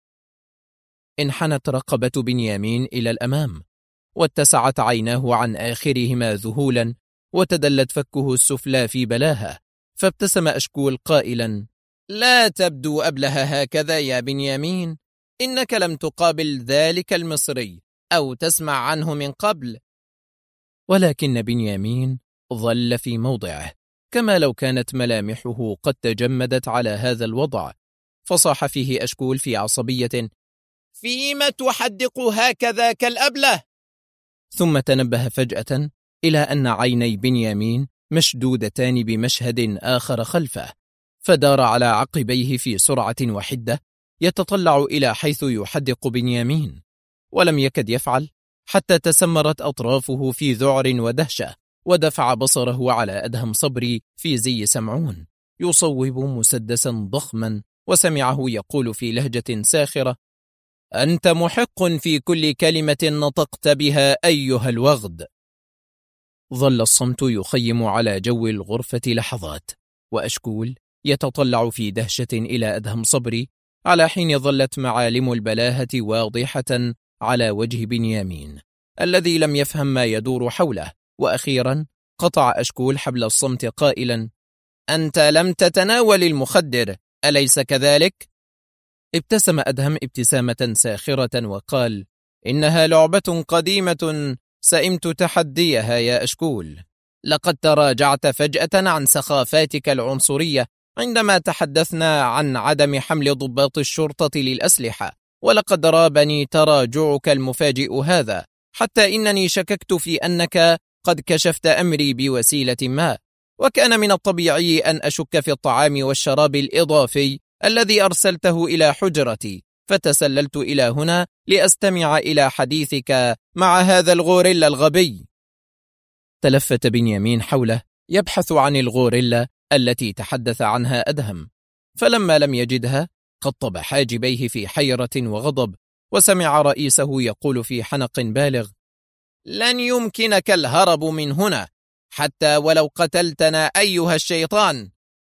انحنت رقبة بنيامين إلى الأمام، واتسعت عيناه عن آخرهما ذهولا، وتدلت فكه السفلى في بلاهة، فابتسم أشكول قائلا: لا تبدو أبله هكذا يا بنيامين، إنك لم تقابل ذلك المصري أو تسمع عنه من قبل. ولكن بنيامين ظل في موضعه، كما لو كانت ملامحه قد تجمدت على هذا الوضع، فصاح فيه أشكول في عصبية: فيما تحدق هكذا كالأبله؟ ثم تنبه فجأة إلى أن عيني بنيامين مشدودتان بمشهد آخر خلفه، فدار على عقبيه في سرعة وحدة يتطلع إلى حيث يحدق بنيامين، ولم يكد يفعل حتى تسمرت أطرافه في ذعر ودهشة، ودفع بصره على أدهم صبري في زي سمعون يصوب مسدسا ضخما، وسمعه يقول في لهجة ساخرة: أنت محق في كل كلمة نطقت بها أيها الوغد. ظل الصمت يخيم على جو الغرفة لحظات، وأشكول يتطلع في دهشة إلى أدهم صبري، على حين ظلت معالم البلاهة واضحة على وجه بنيامين الذي لم يفهم ما يدور حوله. وأخيرا قطع أشكول حبل الصمت قائلا: أنت لم تتناول المخدر، أليس كذلك؟ ابتسم أدهم ابتسامة ساخرة وقال: إنها لعبة قديمة سئمت تحديها يا أشكول. لقد تراجعت فجأة عن سخافاتك العنصرية عندما تحدثنا عن عدم حمل ضباط الشرطة للأسلحة، ولقد رابني تراجعك المفاجئ هذا، حتى إنني شككت في أنك قد كشفت أمري بوسيلة ما، وكان من الطبيعي أن أشك في الطعام والشراب الإضافي الذي أرسلته إلى حجرتي، فتسللت إلى هنا لأستمع إلى حديثك مع هذا الغوريلا الغبي. تلفت بنيامين حوله يبحث عن الغوريلا التي تحدث عنها أدهم، فلما لم يجدها قطب حاجبيه في حيرة وغضب، وسمع رئيسه يقول في حنق بالغ: لن يمكنك الهرب من هنا حتى ولو قتلتنا أيها الشيطان.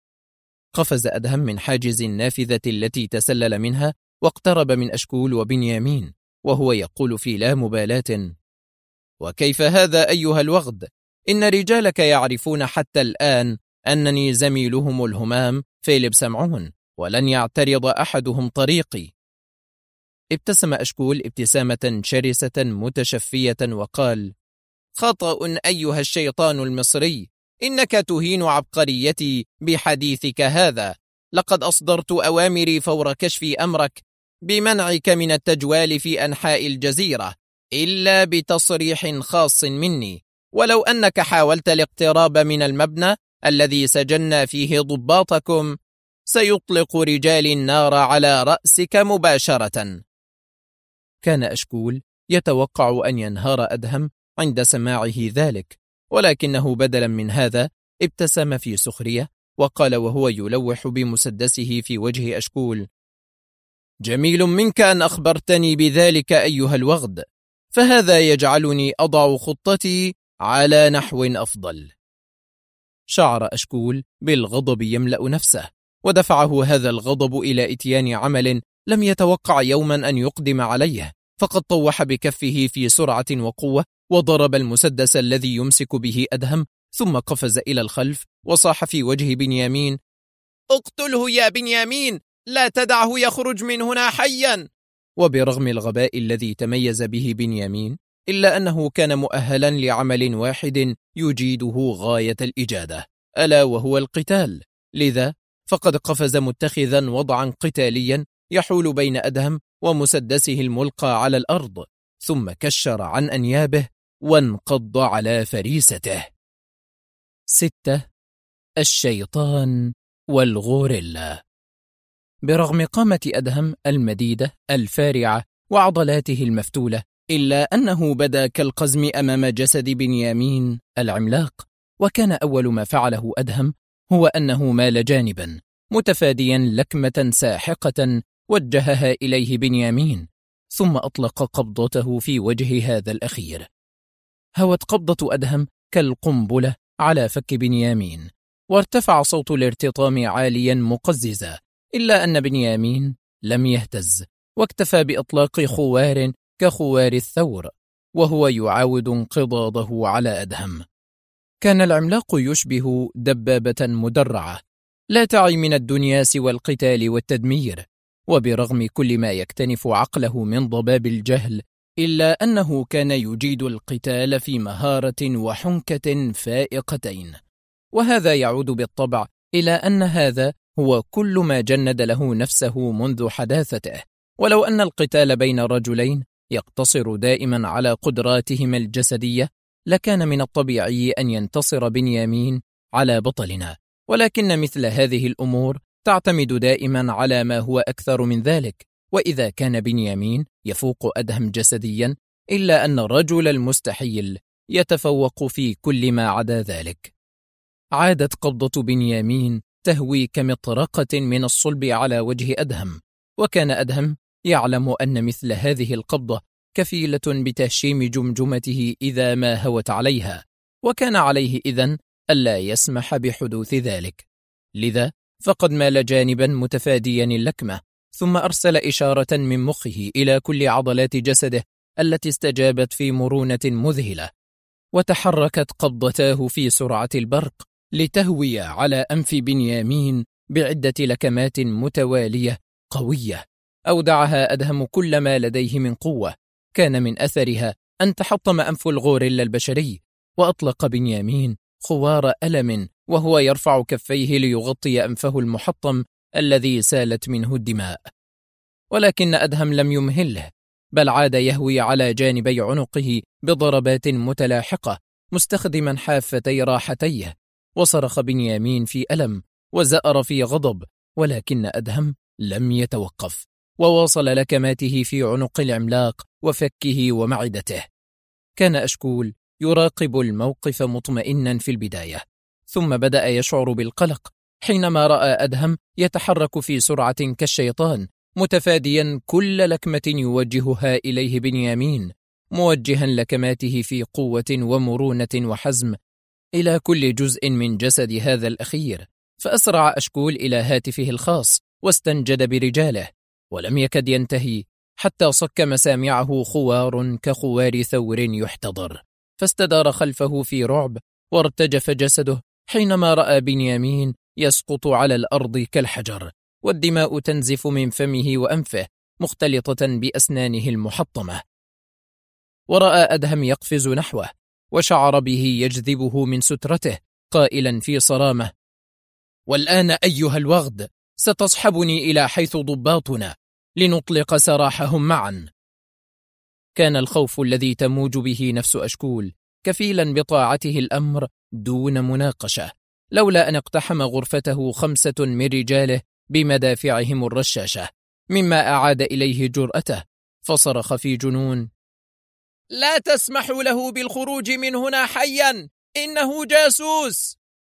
قفز أدهم من حاجز النافذة التي تسلل منها، واقترب من أشكول وبنيامين وهو يقول في لا مبالاة: وكيف هذا أيها الوغد؟ إن رجالك يعرفون حتى الآن أنني زميلهم الهمام فيليب سمعون، ولن يعترض أحدهم طريقي. ابتسم أشكول ابتسامة شرسة متشفية وقال: خطأ أيها الشيطان المصري، إنك تهين عبقريتي بحديثك هذا. لقد أصدرت أوامري فور كشف أمرك بمنعك من التجوال في أنحاء الجزيرة إلا بتصريح خاص مني، ولو أنك حاولت الاقتراب من المبنى الذي سجنا فيه ضباطكم سيطلق رجال النار على رأسك مباشرة. كان أشكول يتوقع أن ينهار أدهم عند سماعه ذلك، ولكنه بدلا من هذا ابتسم في سخرية وقال وهو يلوح بمسدسه في وجه أشكول: جميل منك أن أخبرتني بذلك أيها الوغد، فهذا يجعلني أضع خطتي على نحو أفضل. شعر أشكول بالغضب يملأ نفسه، ودفعه هذا الغضب إلى إتيان عمل لم يتوقع يوما أن يقدم عليه، فقد طوح بكفه في سرعة وقوة وضرب المسدس الذي يمسك به أدهم، ثم قفز إلى الخلف وصاح في وجه بنيامين: اقتله يا بنيامين، لا تدعه يخرج من هنا حيا. وبرغم الغباء الذي تميز به بنيامين، إلا أنه كان مؤهلا لعمل واحد يجيده غاية الإجادة، ألا وهو القتال. لذا فقد قفز متخذا وضعا قتاليا يحول بين أدهم ومسدسه الملقى على الأرض، ثم كشر عن أنيابه وانقض على فريسته. 6. الشيطان والغوريلا. برغم قامة أدهم المديدة الفارعة وعضلاته المفتولة، إلا أنه بدا كالقزم أمام جسد بنيامين العملاق. وكان أول ما فعله أدهم هو أنه مال جانبا متفاديا لكمة ساحقة وجهها إليه بنيامين، ثم أطلق قبضته في وجه هذا الأخير. هوت قبضة أدهم كالقنبلة على فك بنيامين، وارتفع صوت الارتطام عاليا مقززا، إلا أن بنيامين لم يهتز، واكتفى بإطلاق خوار كخوار الثور، وهو يعاود انقضاضه على أدهم. كان العملاق يشبه دبابة مدرعة لا تعي من الدنيا سوى القتال والتدمير، وبرغم كل ما يكتنف عقله من ضباب الجهل، إلا أنه كان يجيد القتال في مهارة وحنكة فائقتين. وهذا يعود بالطبع إلى أن هذا هو كل ما جند له نفسه منذ حداثته. ولو أن القتال بين رجلين يقتصر دائما على قدراتهما الجسدية، لكان من الطبيعي أن ينتصر بنيامين على بطلنا، ولكن مثل هذه الأمور تعتمد دائما على ما هو أكثر من ذلك. وإذا كان بنيامين يفوق أدهم جسديا، إلا أن الرجل المستحيل يتفوق في كل ما عدا ذلك. عادت قبضة بنيامين تهوي كمطرقة من الصلب على وجه أدهم، وكان أدهم يعلم أن مثل هذه القبضة كفيلة بتهشيم جمجمته إذا ما هوت عليها، وكان عليه إذن ألا يسمح بحدوث ذلك. لذا فقد مال جانبا متفاديا اللكمة، ثم أرسل إشارة من مخه إلى كل عضلات جسده التي استجابت في مرونة مذهلة، وتحركت قبضتاه في سرعة البرق لتهوي على أنف بنيامين بعدة لكمات متوالية قوية أودعها أدهم كل ما لديه من قوة. كان من أثرها أن تحطم أنف الغوريلا البشري، وأطلق بنيامين خوار ألم وهو يرفع كفيه ليغطي أنفه المحطم الذي سالت منه الدماء. ولكن أدهم لم يمهله، بل عاد يهوي على جانبي عنقه بضربات متلاحقة مستخدما حافتي راحتيه. وصرخ بنيامين في ألم وزأر في غضب، ولكن أدهم لم يتوقف، وواصل لكماته في عنق العملاق وفكه ومعدته. كان أشكول يراقب الموقف مطمئنا في البداية، ثم بدأ يشعر بالقلق حينما رأى أدهم يتحرك في سرعة كالشيطان، متفاديا كل لكمة يوجهها إليه بنيامين، موجها لكماته في قوة ومرونة وحزم إلى كل جزء من جسد هذا الأخير. فأسرع أشكول إلى هاتفه الخاص واستنجد برجاله، ولم يكد ينتهي حتى صك مسامعه خوار كخوار ثور يحتضر، فاستدار خلفه في رعب وارتجف جسده حينما رأى بنيامين يسقط على الأرض كالحجر، والدماء تنزف من فمه وأنفه مختلطة بأسنانه المحطمة. ورأى أدهم يقفز نحوه، وشعر به يجذبه من سترته قائلا في صرامة: والآن أيها الوغد ستصحبني إلى حيث ضباطنا لنطلق سراحهم معا. كان الخوف الذي تموج به نفس أشكول كفيلا بطاعته الأمر دون مناقشة، لولا أن اقتحم غرفته 5 من رجاله بمدافعهم الرشاشة، مما أعاد إليه جرأته، فصرخ في جنون: لا تسمحوا له بالخروج من هنا حيا، إنه جاسوس.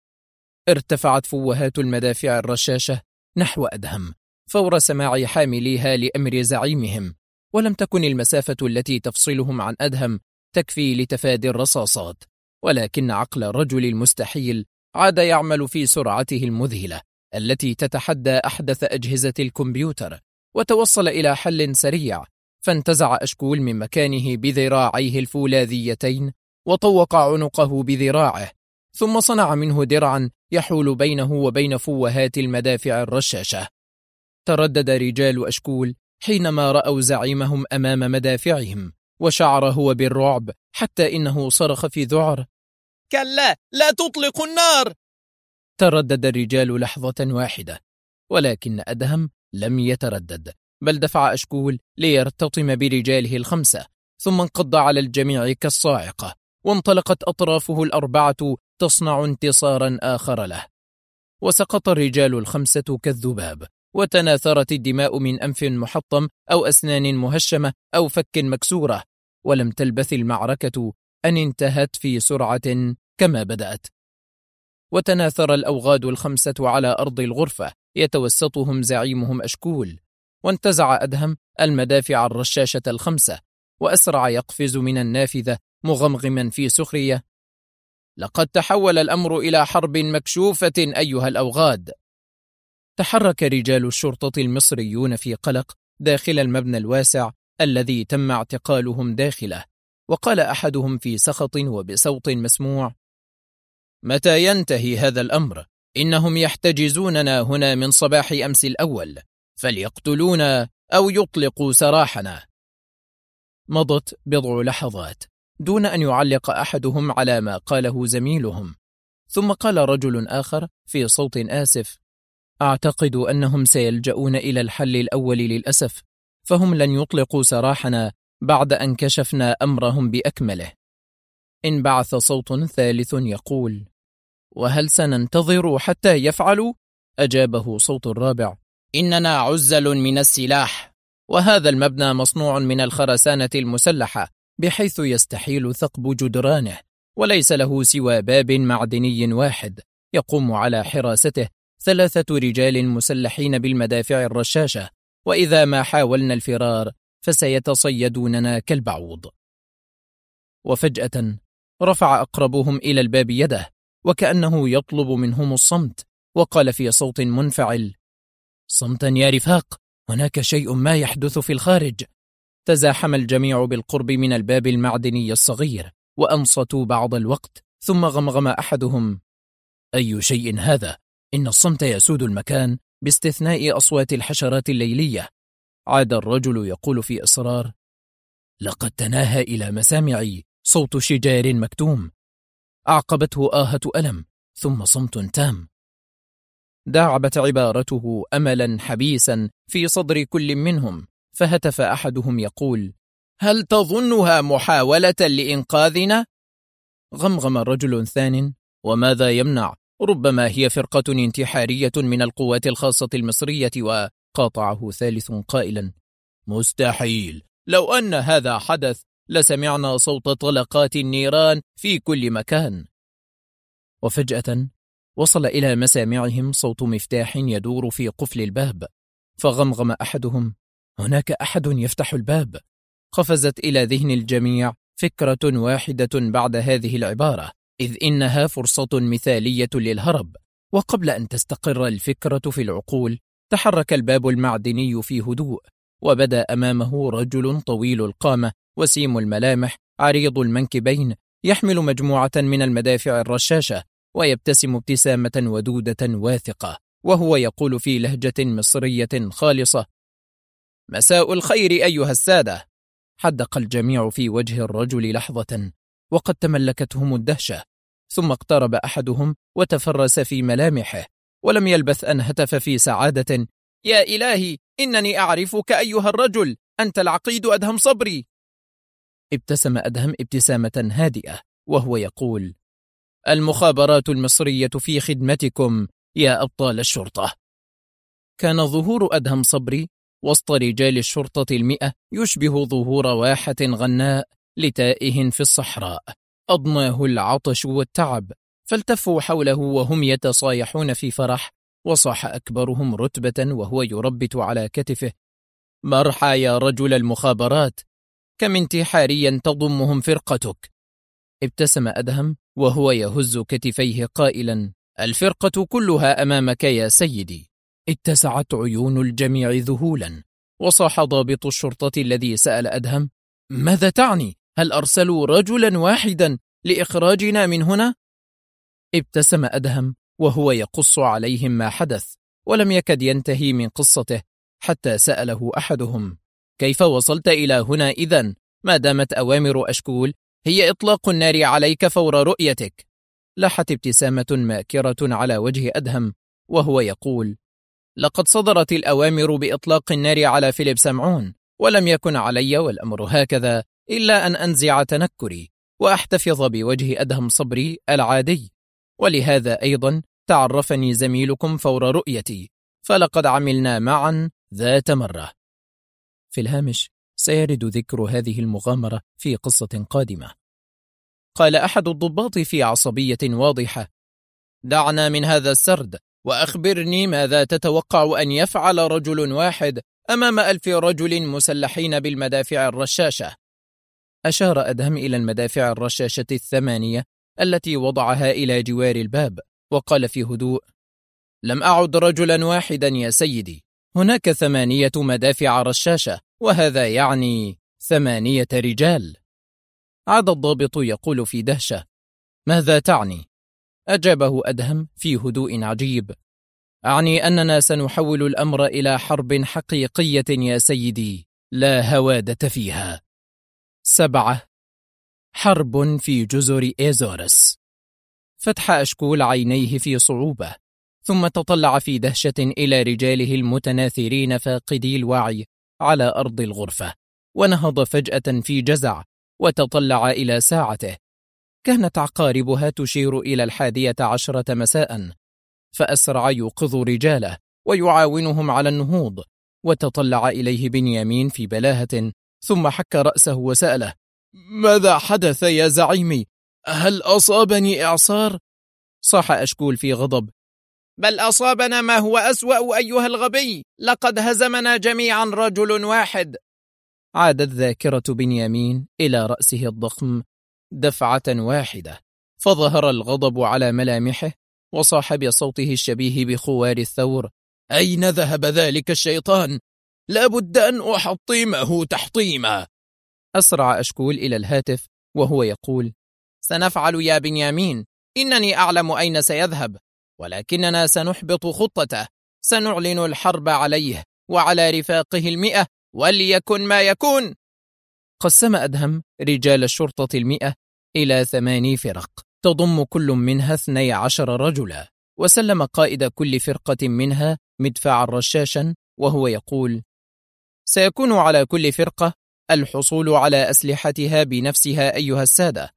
ارتفعت فوهات المدافع الرشاشة نحو أدهم فور سماع حامليها لأمر زعيمهم، ولم تكن المسافة التي تفصلهم عن أدهم تكفي لتفادي الرصاصات، ولكن عقل الرجل المستحيل عاد يعمل في سرعته المذهلة التي تتحدى أحدث أجهزة الكمبيوتر، وتوصل إلى حل سريع، فانتزع أشكول من مكانه بذراعيه الفولاذيتين وطوق عنقه بذراعه، ثم صنع منه درعا يحول بينه وبين فوهات المدافع الرشاشة. تردد رجال أشكول حينما رأوا زعيمهم أمام مدافعهم، وشعر هو بالرعب حتى إنه صرخ في ذعر: كلا، لا تطلقوا النار! تردد الرجال لحظة واحدة، ولكن أدهم لم يتردد، بل دفع أشكول ليرتطم برجاله الخمسة، ثم انقض على الجميع كالصاعقة، وانطلقت أطرافه الأربعة تصنع انتصارا آخر له. وسقط الرجال الخمسة كالذباب، وتناثرت الدماء من أنف محطم أو أسنان مهشمة أو فك مكسورة، ولم تلبث المعركة أن انتهت في سرعة كما بدأت. وتناثر الأوغاد الخمسة على أرض الغرفة يتوسطهم زعيمهم أشكول، وانتزع أدهم المدافع الرشاشة الخمسة، وأسرع يقفز من النافذة مغمغما في سخرية: لقد تحول الأمر إلى حرب مكشوفة أيها الأوغاد. تحرك رجال الشرطة المصريون في قلق داخل المبنى الواسع الذي تم اعتقالهم داخله، وقال أحدهم في سخط وبصوت مسموع: متى ينتهي هذا الأمر؟ إنهم يحتجزوننا هنا من صباح أمس الأول، فليقتلونا أو يطلقوا سراحنا. مضت بضع لحظات دون أن يعلق أحدهم على ما قاله زميلهم، ثم قال رجل آخر في صوت آسف: أعتقد أنهم سيلجؤون إلى الحل الأول للأسف، فهم لن يطلقوا سراحنا بعد أن كشفنا أمرهم بأكمله. انبعث صوت ثالث يقول: وهل سننتظر حتى يفعلوا؟ أجابه صوت رابع: إننا عزل من السلاح، وهذا المبنى مصنوع من الخرسانة المسلحة بحيث يستحيل ثقب جدرانه، وليس له سوى باب معدني واحد يقوم على حراسته 3 رجال مسلحين بالمدافع الرشاشة، وإذا ما حاولنا الفرار فسيتصيدوننا كالبعوض. وفجأة رفع أقربهم إلى الباب يده وكأنه يطلب منهم الصمت، وقال في صوت منفعل: صمتا يا رفاق، هناك شيء ما يحدث في الخارج. تزاحم الجميع بالقرب من الباب المعدني الصغير وأنصتوا بعض الوقت، ثم غمغم أحدهم: أي شيء هذا؟ إن الصمت يسود المكان باستثناء أصوات الحشرات الليلية. عاد الرجل يقول في إصرار: لقد تناهى إلى مسامعي صوت شجار مكتوم. أعقبته آهة ألم، ثم صمت تام. داعبت عبارته أملا حبيسا في صدر كل منهم، فهتف أحدهم يقول: هل تظنها محاولة لإنقاذنا؟ غمغم رجل ثان: وماذا يمنع؟ ربما هي فرقة انتحارية من القوات الخاصة المصرية. وقاطعه ثالث قائلا: مستحيل، لو أن هذا حدث لسمعنا صوت طلقات النيران في كل مكان. وفجأة وصل إلى مسامعهم صوت مفتاح يدور في قفل الباب، فغمغم أحدهم: هناك أحد يفتح الباب. قفزت إلى ذهن الجميع فكرة واحدة بعد هذه العبارة، إذ إنها فرصة مثالية للهرب. وقبل أن تستقر الفكرة في العقول، تحرك الباب المعدني في هدوء، وبدا أمامه رجل طويل القامة وسيم الملامح عريض المنكبين، يحمل مجموعة من المدافع الرشاشة، ويبتسم ابتسامة ودودة واثقة، وهو يقول في لهجة مصرية خالصة: مساء الخير أيها السادة. حدق الجميع في وجه الرجل لحظة، وقد تملكتهم الدهشة، ثم اقترب أحدهم وتفرس في ملامحه، ولم يلبث أن هتف في سعادة: يا إلهي، إنني أعرفك أيها الرجل، أنت العقيد أدهم صبري. ابتسم أدهم ابتسامة هادئة وهو يقول: المخابرات المصرية في خدمتكم يا أبطال الشرطة. كان ظهور أدهم صبري وسط رجال الشرطة 100 يشبه ظهور واحة غناء لتائه في الصحراء أضناه العطش والتعب، فالتفوا حوله وهم يتصايحون في فرح، وصاح أكبرهم رتبة وهو يربت على كتفه: مرحى يا رجل المخابرات، كم انتحاريا تضمهم فرقتك. ابتسم أدهم وهو يهز كتفيه قائلا: الفرقة كلها أمامك يا سيدي. اتسعت عيون الجميع ذهولا، وصاح ضابط الشرطة الذي سأل أدهم: ماذا تعني؟ هل أرسلوا رجلا واحدا لإخراجنا من هنا؟ ابتسم أدهم وهو يقص عليهم ما حدث، ولم يكد ينتهي من قصته حتى سأله أحدهم: كيف وصلت إلى هنا إذن، ما دامت أوامر أشكول هي إطلاق النار عليك فور رؤيتك؟ لاحت ابتسامة ماكرة على وجه أدهم وهو يقول: لقد صدرت الأوامر بإطلاق النار على فيليب سمعون، ولم يكن علي والأمر هكذا إلا أن أنزع تنكري وأحتفظ بوجه أدهم صبري العادي، ولهذا أيضا تعرفني زميلكم فور رؤيتي، فلقد عملنا معا ذات مرة. في الهامش: سيرد ذكر هذه المغامرة في قصة قادمة. قال أحد الضباط في عصبية واضحة: دعنا من هذا السرد، وأخبرني ماذا تتوقع أن يفعل رجل واحد أمام 1000 رجل مسلحين بالمدافع الرشاشة؟ أشار أدهم إلى المدافع الرشاشة 8 التي وضعها إلى جوار الباب، وقال في هدوء: لم أعد رجلا واحدا يا سيدي، هناك 8 مدافع رشاشة، وهذا يعني 8 رجال. عاد الضابط يقول في دهشة: ماذا تعني؟ أجابه أدهم في هدوء عجيب: أعني أننا سنحول الأمر إلى حرب حقيقية يا سيدي، لا هوادة فيها. 7. حرب في جزر إيزورس. فتح أشكول عينيه في صعوبة، ثم تطلع في دهشة إلى رجاله المتناثرين فاقدي الوعي على أرض الغرفة، ونهض فجأة في جزع وتطلع إلى ساعته. كانت عقاربها تشير إلى 11 مساء، فأسرع يوقظ رجاله ويعاونهم على النهوض، وتطلع إليه بنيامين في بلاهة، ثم حك رأسه وسأله: ماذا حدث يا زعيمي؟ هل أصابني إعصار؟ صاح أشكول في غضب: بل أصابنا ما هو أسوأ أيها الغبي، لقد هزمنا جميعا رجل واحد. عادت ذاكرة بنيامين إلى رأسه الضخم دفعة واحدة، فظهر الغضب على ملامحه، وصاح بصوته الشبيه بخوار الثور: أين ذهب ذلك الشيطان؟ لابد أن أحطمه تحطيما. أسرع أشكول إلى الهاتف وهو يقول: سنفعل يا بنيامين، إنني أعلم أين سيذهب، ولكننا سنحبط خطته، سنعلن الحرب عليه وعلى رفاقه 100، وليكن ما يكون. قسم أدهم رجال الشرطة 100 إلى 8 فرق تضم كل منها 12 رجلا، وسلم قائد كل فرقة منها مدفعا رشاشا وهو يقول: سيكون على كل فرقة الحصول على أسلحتها بنفسها أيها السادة،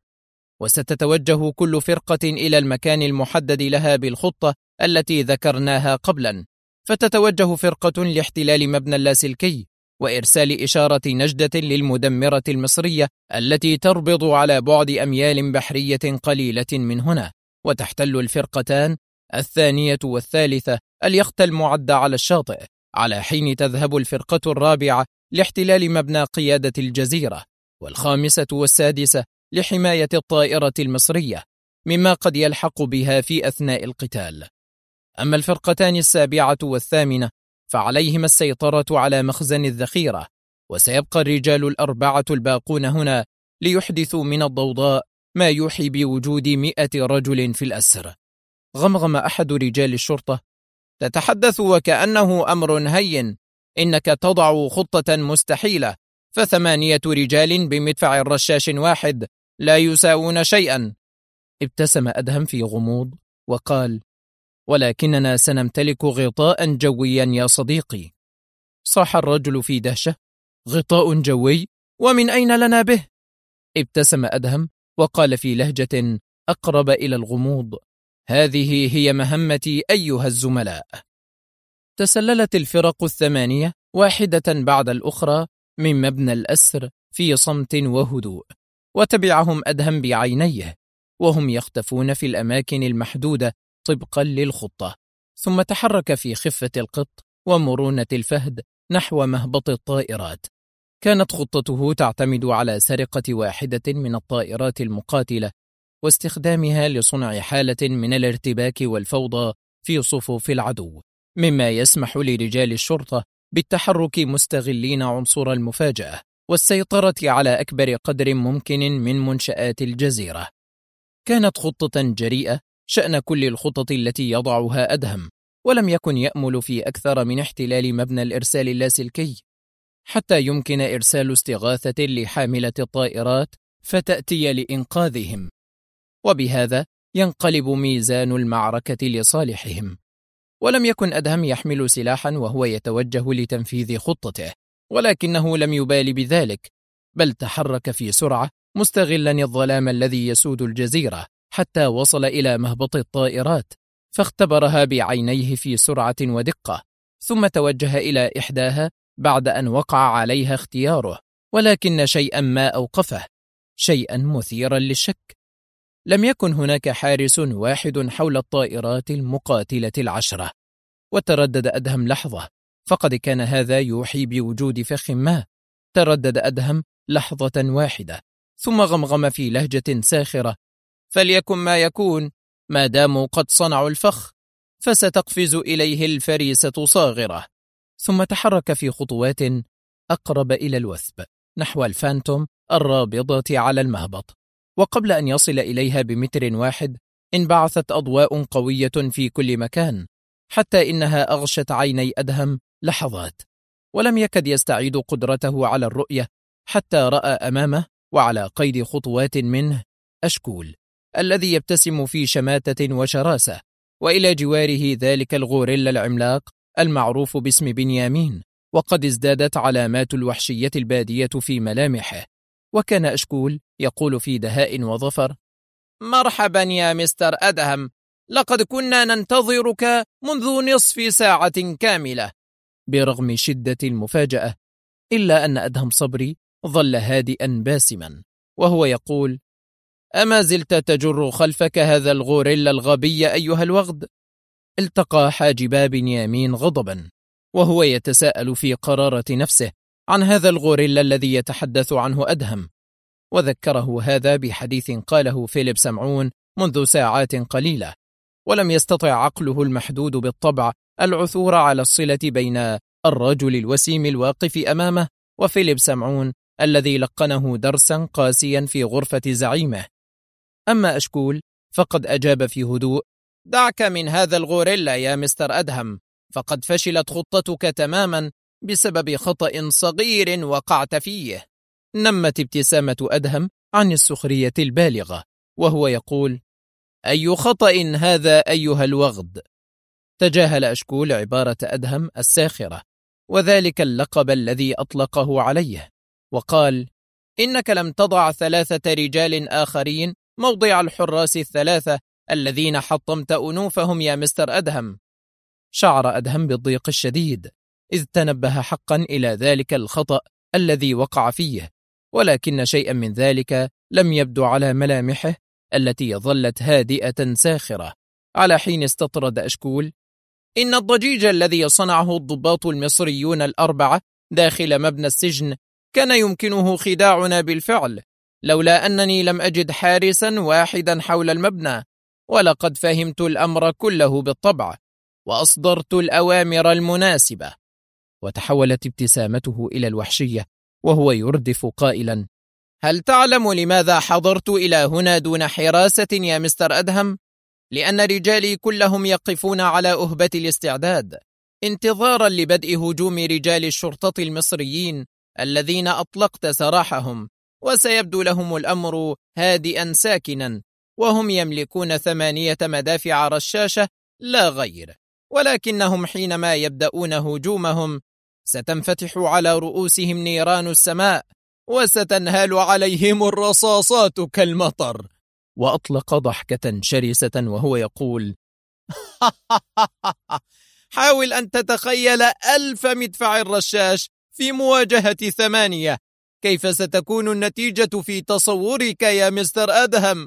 وستتوجه كل فرقة إلى المكان المحدد لها بالخطة التي ذكرناها قبلا، فتتوجه فرقة لاحتلال مبنى اللاسلكي وإرسال إشارة نجدة للمدمرة المصرية التي تربض على بعد أميال بحرية قليلة من هنا، وتحتل الفرقتان 2 و3 اليخت المعد على الشاطئ، على حين تذهب الفرقة 4 لاحتلال مبنى قيادة الجزيرة، و5 و6 لحماية الطائرة المصرية مما قد يلحق بها في أثناء القتال. أما الفرقتان 7 و8 فعليهما السيطرة على مخزن الذخيرة، وسيبقى الرجال 4 الباقون هنا ليحدثوا من الضوضاء ما يوحي بوجود 100 رجل في الأسر. غمغم أحد رجال الشرطة: تتحدث وكأنه أمر هين، إنك تضع خطة مستحيلة، ف8 رجال بمدفع رشاش واحد لا يساوون شيئا. ابتسم أدهم في غموض وقال: ولكننا سنمتلك غطاء جويا يا صديقي. صاح الرجل في دهشة: غطاء جوي؟ ومن أين لنا به؟ ابتسم أدهم وقال في لهجة أقرب إلى الغموض: هذه هي مهمتي أيها الزملاء. تسللت الفرق 8 واحدة بعد الأخرى من مبنى الأسر في صمت وهدوء، وتبعهم أدهم بعينيه وهم يختفون في الأماكن المحدودة طبقا للخطة، ثم تحرك في خفة القط ومرونة الفهد نحو مهبط الطائرات. كانت خطته تعتمد على سرقة واحدة من الطائرات المقاتلة واستخدامها لصنع حالة من الارتباك والفوضى في صفوف العدو، مما يسمح لرجال الشرطة بالتحرك مستغلين عنصر المفاجأة والسيطرة على أكبر قدر ممكن من منشآت الجزيرة. كانت خطة جريئة شأن كل الخطط التي يضعها أدهم، ولم يكن يأمل في أكثر من احتلال مبنى الإرسال اللاسلكي حتى يمكن إرسال استغاثة لحاملة الطائرات فتأتي لإنقاذهم، وبهذا ينقلب ميزان المعركة لصالحهم. ولم يكن أدهم يحمل سلاحا وهو يتوجه لتنفيذ خطته، ولكنه لم يبال بذلك، بل تحرك في سرعة مستغلا الظلام الذي يسود الجزيرة حتى وصل إلى مهبط الطائرات، فاختبرها بعينيه في سرعة ودقة، ثم توجه إلى إحداها بعد أن وقع عليها اختياره، ولكن شيئا ما أوقفه، شيئا مثيرا للشك. لم يكن هناك حارس واحد حول الطائرات المقاتلة 10. وتردد أدهم لحظة، فقد كان هذا يوحي بوجود فخ ما. تردد أدهم لحظة واحدة، ثم غمغم في لهجة ساخرة: فليكن ما يكون، ما داموا قد صنعوا الفخ فستقفز إليه الفريسة صاغرة. ثم تحرك في خطوات أقرب إلى الوثب نحو الفانتوم الرابضة على المهبط، وقبل أن يصل إليها بمتر واحد انبعثت أضواء قوية في كل مكان، حتى إنها أغشت عيني أدهم لحظات، ولم يكد يستعيد قدرته على الرؤية حتى رأى أمامه وعلى قيد خطوات منه أشكول الذي يبتسم في شماتة وشراسة، وإلى جواره ذلك الغوريلا العملاق المعروف باسم بنيامين، وقد ازدادت علامات الوحشية البادية في ملامحه. وكان أشكول يقول في دهاء وظفر: مرحبا يا مستر أدهم، لقد كنا ننتظرك منذ نصف ساعة كاملة. برغم شدة المفاجأة، إلا أن أدهم صبري ظل هادئا باسما وهو يقول: أما زلت تجر خلفك هذا الغوريلا الغبي أيها الوغد؟ التقى حاجبا بنيامين غضبا وهو يتساءل في قرارة نفسه عن هذا الغوريلا الذي يتحدث عنه أدهم، وذكره هذا بحديث قاله فيليب سمعون منذ ساعات قليلة، ولم يستطع عقله المحدود بالطبع العثور على الصلة بين الرجل الوسيم الواقف أمامه وفيليب سمعون الذي لقنه درسا قاسيا في غرفة زعيمه. أما أشكول فقد أجاب في هدوء: دعك من هذا الغوريلا يا مستر أدهم، فقد فشلت خطتك تماما بسبب خطأ صغير وقعت فيه. نمت ابتسامة أدهم عن السخرية البالغة وهو يقول: أي خطأ هذا أيها الوغد؟ تجاهل أشكول عبارة أدهم الساخرة وذلك اللقب الذي أطلقه عليه، وقال: إنك لم تضع 3 رجال آخرين موضع الحراس 3 الذين حطمت أنوفهم يا مستر أدهم. شعر أدهم بالضيق الشديد إذ تنبه حقا إلى ذلك الخطأ الذي وقع فيه، ولكن شيئا من ذلك لم يبدو على ملامحه التي ظلت هادئة ساخرة، على حين استطرد أشكول: إن الضجيج الذي صنعه الضباط المصريون 4 داخل مبنى السجن كان يمكنه خداعنا بالفعل، لولا أنني لم أجد حارسا واحدا حول المبنى، ولقد فهمت الأمر كله بالطبع وأصدرت الأوامر المناسبة. وتحولت ابتسامته إلى الوحشية وهو يردف قائلا: هل تعلم لماذا حضرت إلى هنا دون حراسة يا مستر أدهم؟ لأن رجالي كلهم يقفون على أهبة الاستعداد انتظارا لبدء هجوم رجال الشرطة المصريين الذين أطلقت سراحهم، وسيبدو لهم الأمر هادئا ساكنا، وهم يملكون 8 مدافع رشاشة لا غير، ولكنهم حينما يبدأون هجومهم ستنفتح على رؤوسهم نيران السماء وستنهال عليهم الرصاصات كالمطر. وأطلق ضحكة شرسة وهو يقول: حاول أن تتخيل 1000 مدفع رشاش في مواجهة 8، كيف ستكون النتيجة في تصورك يا مستر أدهم؟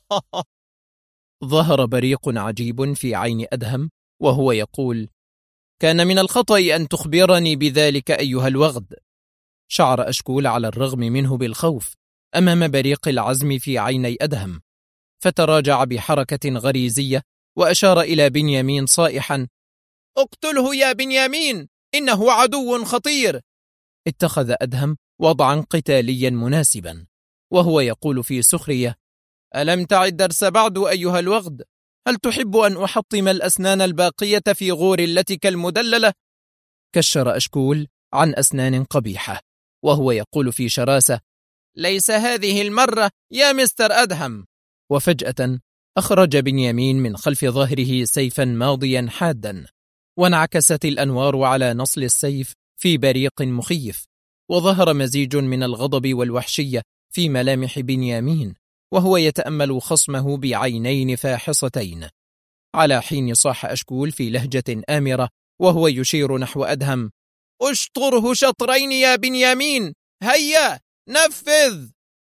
ظهر بريق عجيب في عين أدهم وهو يقول: كان من الخطأ أن تخبرني بذلك أيها الوغد. شعر أشكول على الرغم منه بالخوف أمام بريق العزم في عيني أدهم، فتراجع بحركة غريزية وأشار إلى بنيامين صائحا: اقتله يا بنيامين، إنه عدو خطير. اتخذ أدهم وضعا قتاليا مناسبا، وهو يقول في سخرية: ألم تعد درس بعد أيها الوغد؟ هل تحب أن أحطم الأسنان الباقية في غورلتك المدللة؟ كشر أشكول عن أسنان قبيحة، وهو يقول في شراسة: ليس هذه المرة يا مستر أدهم. وفجأة أخرج بنيامين من خلف ظهره سيفا ماضيا حادا، وانعكست الأنوار على نصل السيف في بريق مخيف، وظهر مزيج من الغضب والوحشية في ملامح بنيامين وهو يتأمل خصمه بعينين فاحصتين، على حين صاح أشكول في لهجة آمرة وهو يشير نحو أدهم: اشطره شطرين يا بنيامين، هيا نفذ.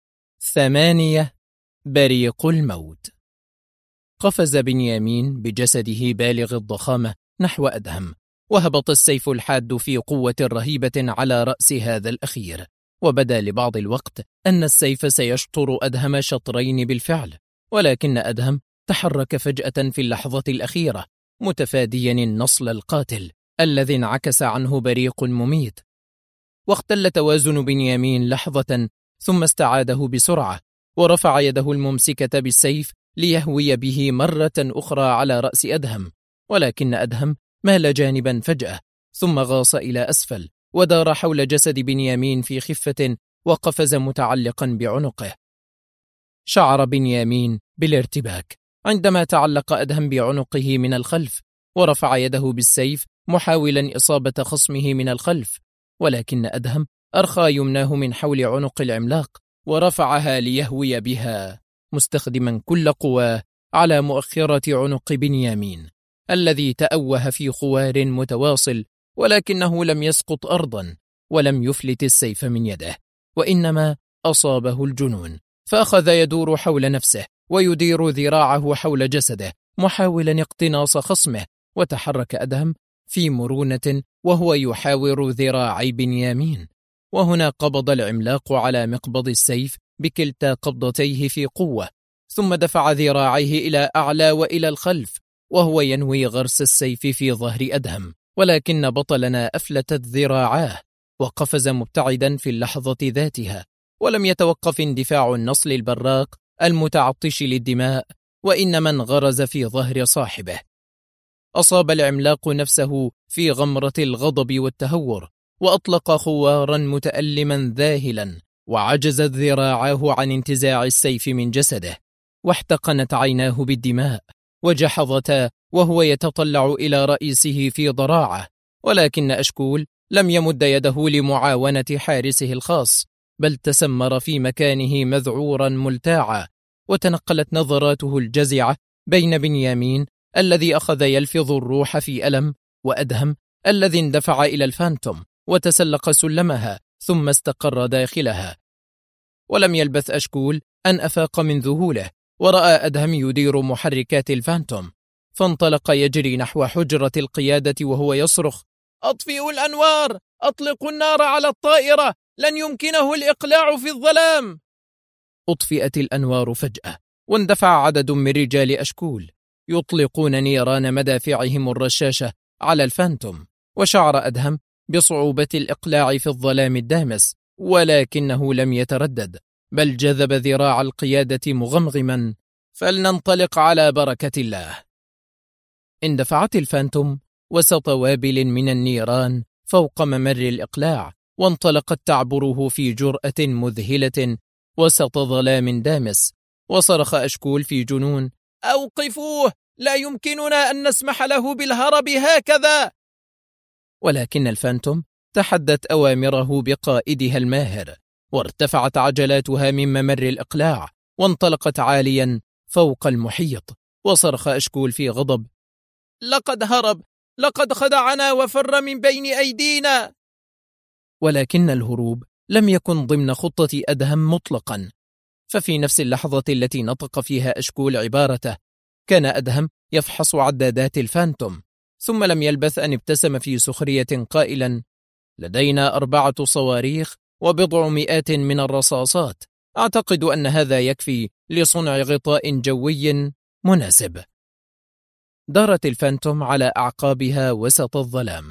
8. بريق الموت. قفز بنيامين بجسده بالغ الضخامة نحو أدهم، وهبط السيف الحاد في قوة رهيبة على رأس هذا الأخير، وبدا لبعض الوقت أن السيف سيشطر أدهم شطرين بالفعل، ولكن أدهم تحرك فجأة في اللحظة الأخيرة متفاديا النصل القاتل الذي انعكس عنه بريق مميت، واختل توازن بنيامين لحظة، ثم استعاده بسرعة ورفع يده الممسكة بالسيف ليهوي به مرة أخرى على رأس أدهم، ولكن أدهم مال جانبا فجأة ثم غاص إلى أسفل ودار حول جسد بنيامين في خفة وقفز متعلقا بعنقه. شعر بنيامين بالارتباك عندما تعلق أدهم بعنقه من الخلف ورفع يده بالسيف محاولا إصابة خصمه من الخلف، ولكن أدهم أرخى يمناه من حول عنق العملاق ورفعها ليهوي بها مستخدما كل قواه على مؤخرة عنق بنيامين الذي تأوه في خوار متواصل، ولكنه لم يسقط أرضا ولم يفلت السيف من يده، وإنما أصابه الجنون، فأخذ يدور حول نفسه ويدير ذراعه حول جسده محاولا اقتناص خصمه، وتحرك أدهم في مرونة وهو يحاور ذراعي بنيامين، وهنا قبض العملاق على مقبض السيف بكلتا قبضتيه في قوة، ثم دفع ذراعيه إلى أعلى وإلى الخلف وهو ينوي غرس السيف في ظهر أدهم، ولكن بطلنا أفلتت ذراعاه وقفز مبتعدا في اللحظة ذاتها، ولم يتوقف اندفاع النصل البراق المتعطش للدماء، وإنما انغرز في ظهر صاحبه. أصاب العملاق نفسه في غمرة الغضب والتهور، وأطلق خوارا متألما ذاهلا، وعجزت ذراعاه عن انتزاع السيف من جسده، واحتقنت عيناه بالدماء، وجحظتا وهو يتطلع إلى رئيسه في ضراعه، ولكن أشكول لم يمد يده لمعاونة حارسه الخاص، بل تسمر في مكانه مذعورا ملتاعا، وتنقلت نظراته الجزعة بين بنيامين الذي أخذ يلفظ الروح في ألم، وأدهم الذي اندفع إلى الفانتوم وتسلق سلمها ثم استقر داخلها. ولم يلبث أشكول أن أفاق من ذهوله ورأى أدهم يدير محركات الفانتوم، فانطلق يجري نحو حجرة القيادة وهو يصرخ: أطفئوا الأنوار، أطلقوا النار على الطائرة، لن يمكنه الإقلاع في الظلام. أطفئت الأنوار فجأة، واندفع عدد من رجال أشكول يطلقون نيران مدافعهم الرشاشة على الفانتوم، وشعر أدهم بصعوبة الإقلاع في الظلام الدامس، ولكنه لم يتردد، بل جذب ذراع القيادة مغمغما: فلننطلق على بركة الله. اندفعت الفانتوم وسط وابل من النيران فوق ممر الإقلاع، وانطلقت تعبره في جرأة مذهلة وسط ظلام دامس، وصرخ أشكول في جنون: أوقفوه، لا يمكننا أن نسمح له بالهرب هكذا. ولكن الفانتوم تحدت أوامره بقائدها الماهر، وارتفعت عجلاتها من ممر الإقلاع وانطلقت عاليا فوق المحيط، وصرخ أشكول في غضب: لقد هرب، لقد خدعنا وفر من بين أيدينا. ولكن الهروب لم يكن ضمن خطة أدهم مطلقا، ففي نفس اللحظة التي نطق فيها أشكول عبارته كان أدهم يفحص عدادات الفانتوم، ثم لم يلبث أن ابتسم في سخرية قائلا: لدينا 4 صواريخ وبضع مئات من الرصاصات، أعتقد أن هذا يكفي لصنع غطاء جوي مناسب. دارت الفانتوم على أعقابها وسط الظلام،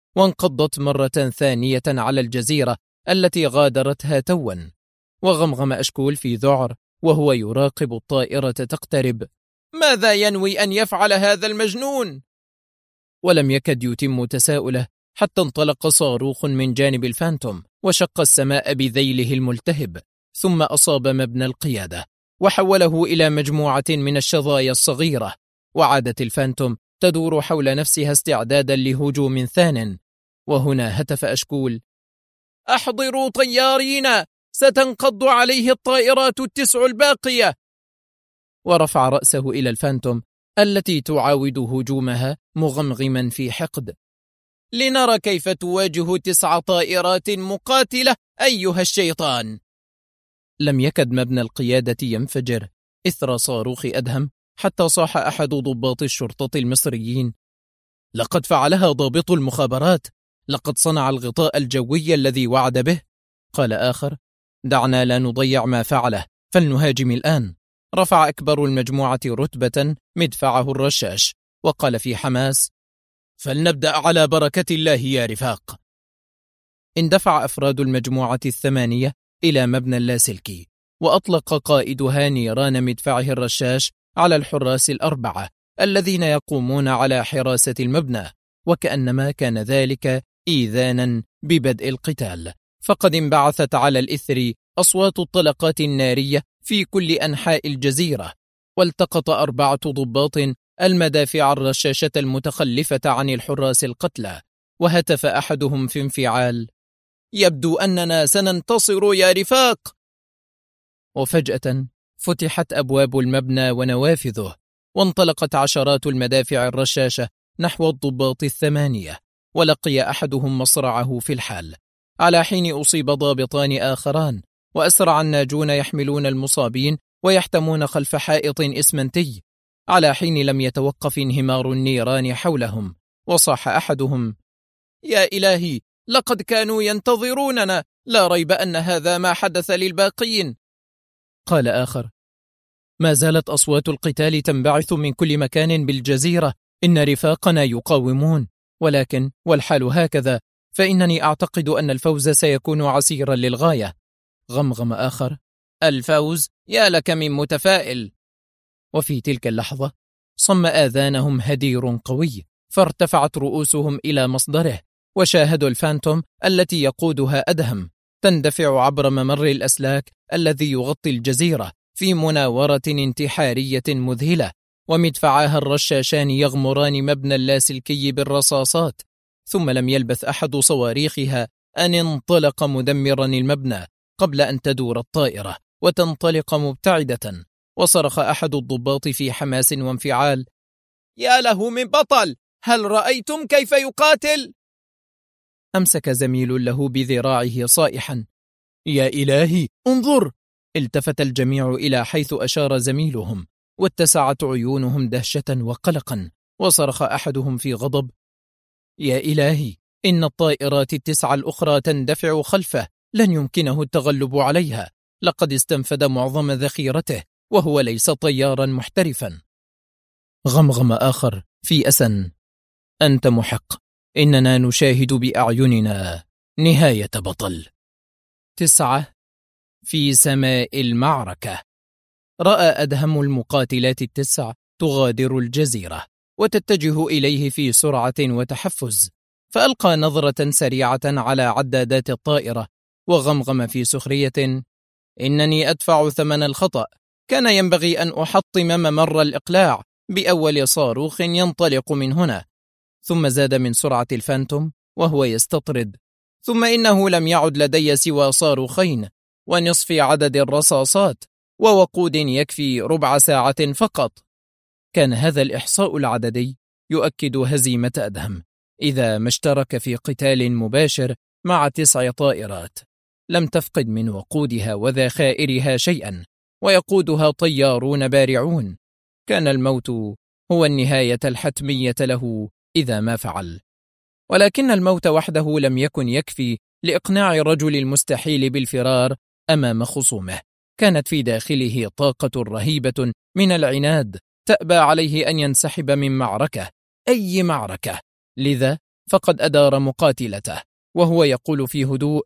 وانقضت مرة ثانية على الجزيرة التي غادرتها توا. وغمغم أشكول في ذعر وهو يراقب الطائرة تقترب: ماذا ينوي أن يفعل هذا المجنون؟ ولم يكد يتم تساؤله حتى انطلق صاروخ من جانب الفانتوم وشق السماء بذيله الملتهب، ثم أصاب مبنى القيادة وحوله إلى مجموعة من الشظايا الصغيرة. وعادت الفانتوم تدور حول نفسها استعدادا لهجوم ثان. وهنا هتف أشكول: أحضروا طيارين، ستنقض عليه الطائرات 9 الباقية. ورفع رأسه إلى الفانتوم التي تعاود هجومها مغمغما في حقد: لنرى كيف تواجه 9 طائرات مقاتلة أيها الشيطان. لم يكد مبنى القيادة ينفجر إثر صاروخ أدهم حتى صاح أحد ضباط الشرطة المصريين: لقد فعلها ضابط المخابرات، لقد صنع الغطاء الجوي الذي وعد به. قال آخر: دعنا لا نضيع ما فعله، فلنهاجم الآن. رفع أكبر المجموعة رتبة مدفعه الرشاش وقال في حماس: فلنبدأ على بركة الله يا رفاق. اندفع أفراد المجموعة 8 إلى مبنى اللاسلكي، وأطلق قائدها نيران مدفعه الرشاش على الحراس 4 الذين يقومون على حراسة المبنى، وكأنما كان ذلك إيذانا ببدء القتال. فقد انبعثت على الإثر أصوات الطلقات النارية في كل أنحاء الجزيرة، والتقط 4 ضباط المدافع الرشاشة المتخلفة عن الحراس القتلى، وهتف أحدهم في انفعال: يبدو أننا سننتصر يا رفاق. وفجأة فتحت أبواب المبنى ونوافذه، وانطلقت عشرات المدافع الرشاشة نحو الضباط 8، ولقي أحدهم مصرعه في الحال، على حين أصيب ضابطان آخران، وأسرع الناجون يحملون المصابين ويحتمون خلف حائط إسمنتي، على حين لم يتوقف انهمار النيران حولهم. وصاح أحدهم: يا إلهي، لقد كانوا ينتظروننا، لا ريب أن هذا ما حدث للباقين. قال آخر: ما زالت أصوات القتال تنبعث من كل مكان بالجزيرة، إن رفاقنا يقاومون، ولكن والحال هكذا فإنني أعتقد أن الفوز سيكون عسيرا للغاية. غمغم آخر: الفوز؟ يا لك من متفائل. وفي تلك اللحظة صم آذانهم هدير قوي، فارتفعت رؤوسهم إلى مصدره، وشاهدوا الفانتوم التي يقودها أدهم تندفع عبر ممر الأسلاك الذي يغطي الجزيرة في مناورة انتحارية مذهلة، ومدفعاها الرشاشان يغمران مبنى اللاسلكي بالرصاصات. ثم لم يلبث أحد صواريخها أن انطلق مدمرا المبنى قبل أن تدور الطائرة وتنطلق مبتعدة. وصرخ أحد الضباط في حماس وانفعال: يا له من بطل، هل رأيتم كيف يقاتل؟ أمسك زميل له بذراعه صائحا: يا إلهي انظر! التفت الجميع إلى حيث أشار زميلهم، واتسعت عيونهم دهشة وقلقا. وصرخ أحدهم في غضب: يا إلهي، إن الطائرات 9 الأخرى تندفع خلفه، لن يمكنه التغلب عليها، لقد استنفد معظم ذخيرته، وهو ليس طيارا محترفا. غمغم آخر في أسن: أنت محق، إننا نشاهد بأعيننا نهاية بطل. 9. في سماء المعركة. رأى أدهم المقاتلات 9 تغادر الجزيرة وتتجه إليه في سرعة وتحفز، فألقى نظرة سريعة على عدادات الطائرة وغمغم في سخرية: إنني أدفع ثمن الخطأ، كان ينبغي أن أحطم ممر الإقلاع بأول صاروخ ينطلق من هنا. ثم زاد من سرعة الفانتوم وهو يستطرد: ثم إنه لم يعد لدي سوى صاروخين ونصف عدد الرصاصات، ووقود يكفي ربع ساعة فقط. كان هذا الإحصاء العددي يؤكد هزيمة أدهم إذا ما اشترك في قتال مباشر مع 9 طائرات لم تفقد من وقودها وذخائرها شيئا، ويقودها طيارون بارعون. كان الموت هو النهاية الحتمية له إذا ما فعل. ولكن الموت وحده لم يكن يكفي لإقناع الرجل المستحيل بالفرار أمام خصومه. كانت في داخله طاقة رهيبة من العناد تأبى عليه أن ينسحب من معركة، أي معركة. لذا فقد أدار مقاتلته وهو يقول في هدوء: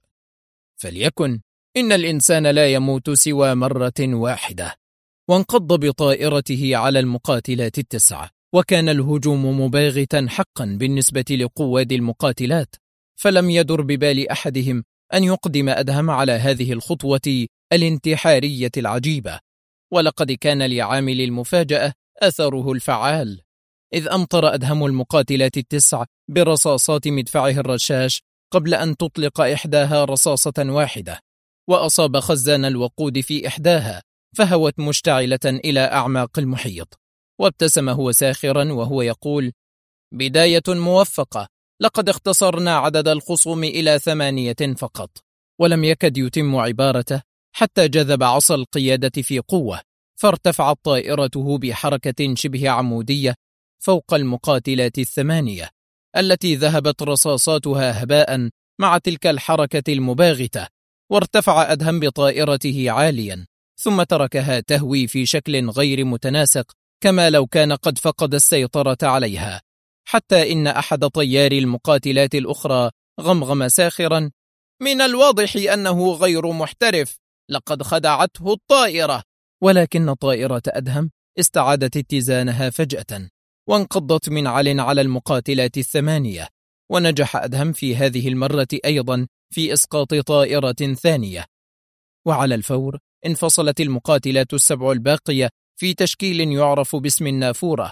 فليكن، إن الإنسان لا يموت سوى مرة واحدة. وانقض بطائرته على المقاتلات التسع، وكان الهجوم مباغتا حقا بالنسبة لقواد المقاتلات، فلم يدر ببال أحدهم أن يقدم أدهم على هذه الخطوة الانتحارية العجيبة. ولقد كان لعامل المفاجأة أثره الفعال، إذ أمطر أدهم المقاتلات التسع برصاصات مدفعه الرشاش قبل أن تطلق إحداها رصاصة واحدة، وأصاب خزان الوقود في إحداها فهوت مشتعلة إلى أعماق المحيط. وابتسم هو ساخرا وهو يقول: بداية موفقة، لقد اختصرنا عدد الخصوم إلى 8 فقط. ولم يكد يتم عبارته حتى جذب عصا القيادة في قوة، فارتفعت طائرته بحركة شبه عمودية فوق المقاتلات 8 التي ذهبت رصاصاتها هباء مع تلك الحركة المباغتة. وارتفع أدهم بطائرته عاليا، ثم تركها تهوي في شكل غير متناسق كما لو كان قد فقد السيطرة عليها، حتى إن أحد طياري المقاتلات الأخرى غمغم ساخرا: من الواضح أنه غير محترف، لقد خدعته الطائرة. ولكن طائرة أدهم استعادت اتزانها فجأة، وانقضت من على المقاتلات 8، ونجح أدهم في هذه المرة أيضا في إسقاط طائرة ثانية. وعلى الفور انفصلت المقاتلات 7 الباقية في تشكيل يعرف باسم النافورة،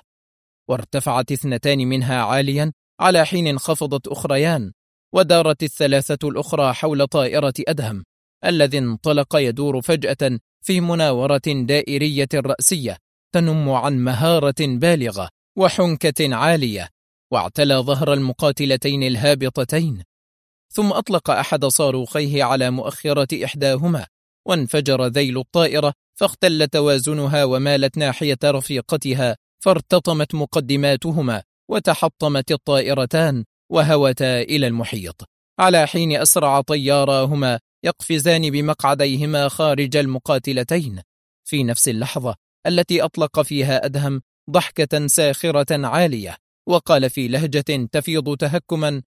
وارتفعت 2 منها عاليا على حين انخفضت أخريان، ودارت 3 الأخرى حول طائرة أدهم الذي انطلق يدور فجأة في مناورة دائرية رأسية تنم عن مهارة بالغة وحنكة عالية، واعتلى ظهر المقاتلتين الهابطتين، ثم أطلق أحد صاروخيه على مؤخرة إحداهما، وانفجر ذيل الطائرة فاختل توازنها ومالت ناحية رفيقتها، فارتطمت مقدماتهما وتحطمت الطائرتان وهوتا إلى المحيط، على حين أسرع طياراهما يقفزان بمقعديهما خارج المقاتلتين في نفس اللحظة التي أطلق فيها أدهم ضحكة ساخرة عالية، وقال في لهجة تفيض تهكما: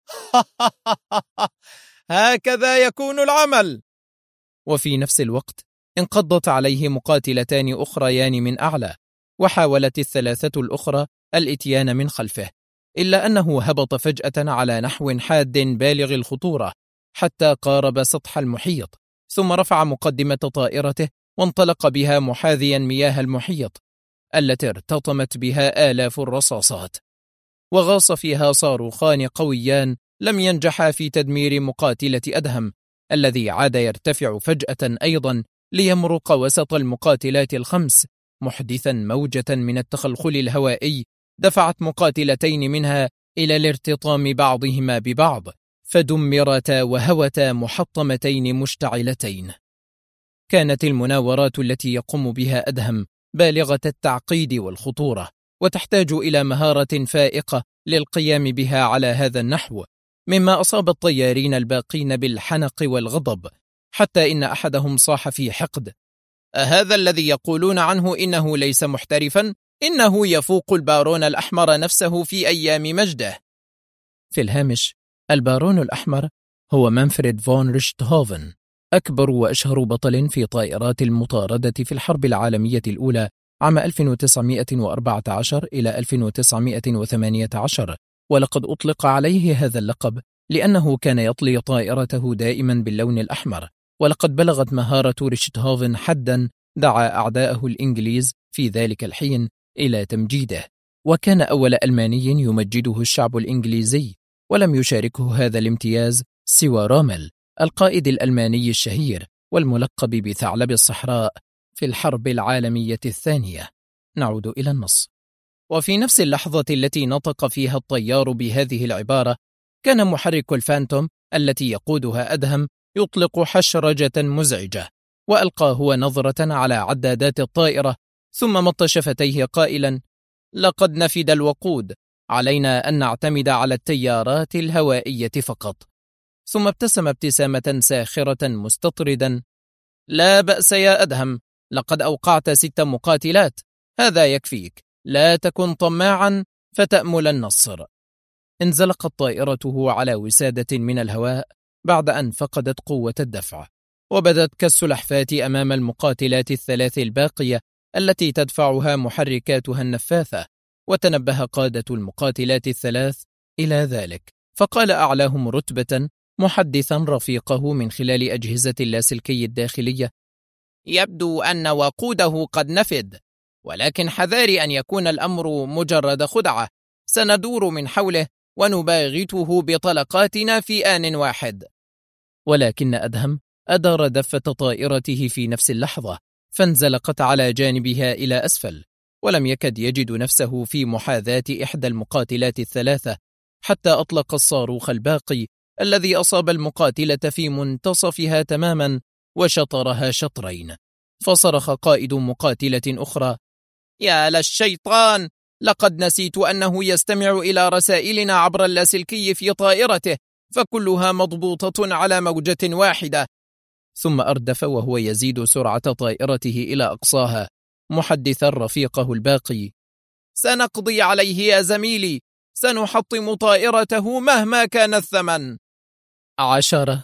هكذا يكون العمل. وفي نفس الوقت انقضت عليه مقاتلتان أخريان من أعلى، وحاولت 3 الأخرى الإتيان من خلفه، إلا أنه هبط فجأة على نحو حاد بالغ الخطورة حتى قارب سطح المحيط، ثم رفع مقدمة طائرته وانطلق بها محاذيا مياه المحيط التي ارتطمت بها آلاف الرصاصات، وغاص فيها صاروخان قويان لم ينجحا في تدمير مقاتلة أدهم الذي عاد يرتفع فجأة أيضا ليمرق وسط المقاتلات 5، محدثا موجة من التخلخل الهوائي دفعت مقاتلتين منها إلى الارتطام بعضهما ببعض، فدمرتا وهوتا محطمتين مشتعلتين. كانت المناورات التي يقوم بها أدهم بالغة التعقيد والخطورة، وتحتاج إلى مهارة فائقة للقيام بها على هذا النحو، مما أصاب الطيارين الباقين بالحنق والغضب، حتى إن أحدهم صاح في حقد: أهذا الذي يقولون عنه إنه ليس محترفا؟ إنه يفوق البارون الأحمر نفسه في أيام مجده. في الهامش: البارون الأحمر هو مانفريد فون ريشتهوفن، أكبر وأشهر بطل في طائرات المطاردة في الحرب العالمية الأولى عام 1914 إلى 1918، ولقد أطلق عليه هذا اللقب لأنه كان يطلي طائرته دائما باللون الأحمر. ولقد بلغت مهارة ريشتهوفن حدا دعا أعداءه الإنجليز في ذلك الحين إلى تمجيده، وكان أول ألماني يمجده الشعب الإنجليزي، ولم يشاركه هذا الامتياز سوى رومل القائد الألماني الشهير والملقب بثعلب الصحراء في الحرب العالمية الثانية. نعود إلى النص. وفي نفس اللحظة التي نطق فيها الطيار بهذه العبارة، كان محرك الفانتوم التي يقودها أدهم يطلق حشرجة مزعجة، وألقى هو نظرة على عدادات الطائرة، ثم مط شفتيه قائلا: لقد نفد الوقود، علينا أن نعتمد على التيارات الهوائية فقط. ثم ابتسم ابتسامة ساخرة مستطردا: لا بأس يا أدهم، لقد أوقعت 6 مقاتلات، هذا يكفيك، لا تكن طماعا فتأمل النصر. انزلقت طائرته على وسادة من الهواء بعد أن فقدت قوة الدفع، وبدت كالسلحفاة أمام المقاتلات الثلاث الباقية التي تدفعها محركاتها النفاثة. وتنبه قادة المقاتلات الثلاث إلى ذلك، فقال أعلاهم رتبة محدثا رفيقه من خلال أجهزة اللاسلكي الداخلية: يبدو أن وقوده قد نفد، ولكن حذاري أن يكون الأمر مجرد خدعة. سندور من حوله ونباغته بطلقاتنا في آن واحد. ولكن أدهم أدار دفة طائرته في نفس اللحظة، فانزلقت على جانبها إلى أسفل، ولم يكد يجد نفسه في محاذاة إحدى المقاتلات الثلاثة حتى أطلق الصاروخ الباقي الذي أصاب المقاتلة في منتصفها تماما وشطرها شطرين. فصرخ قائد مقاتلة أخرى: يا للشيطان، لقد نسيت أنه يستمع إلى رسائلنا عبر اللاسلكي في طائرته، فكلها مضبوطة على موجة واحدة. ثم أردف وهو يزيد سرعة طائرته إلى أقصاها، محدثا رفيقه الباقي: سنقضي عليه يا زميلي، سنحطم طائرته مهما كان الثمن. 10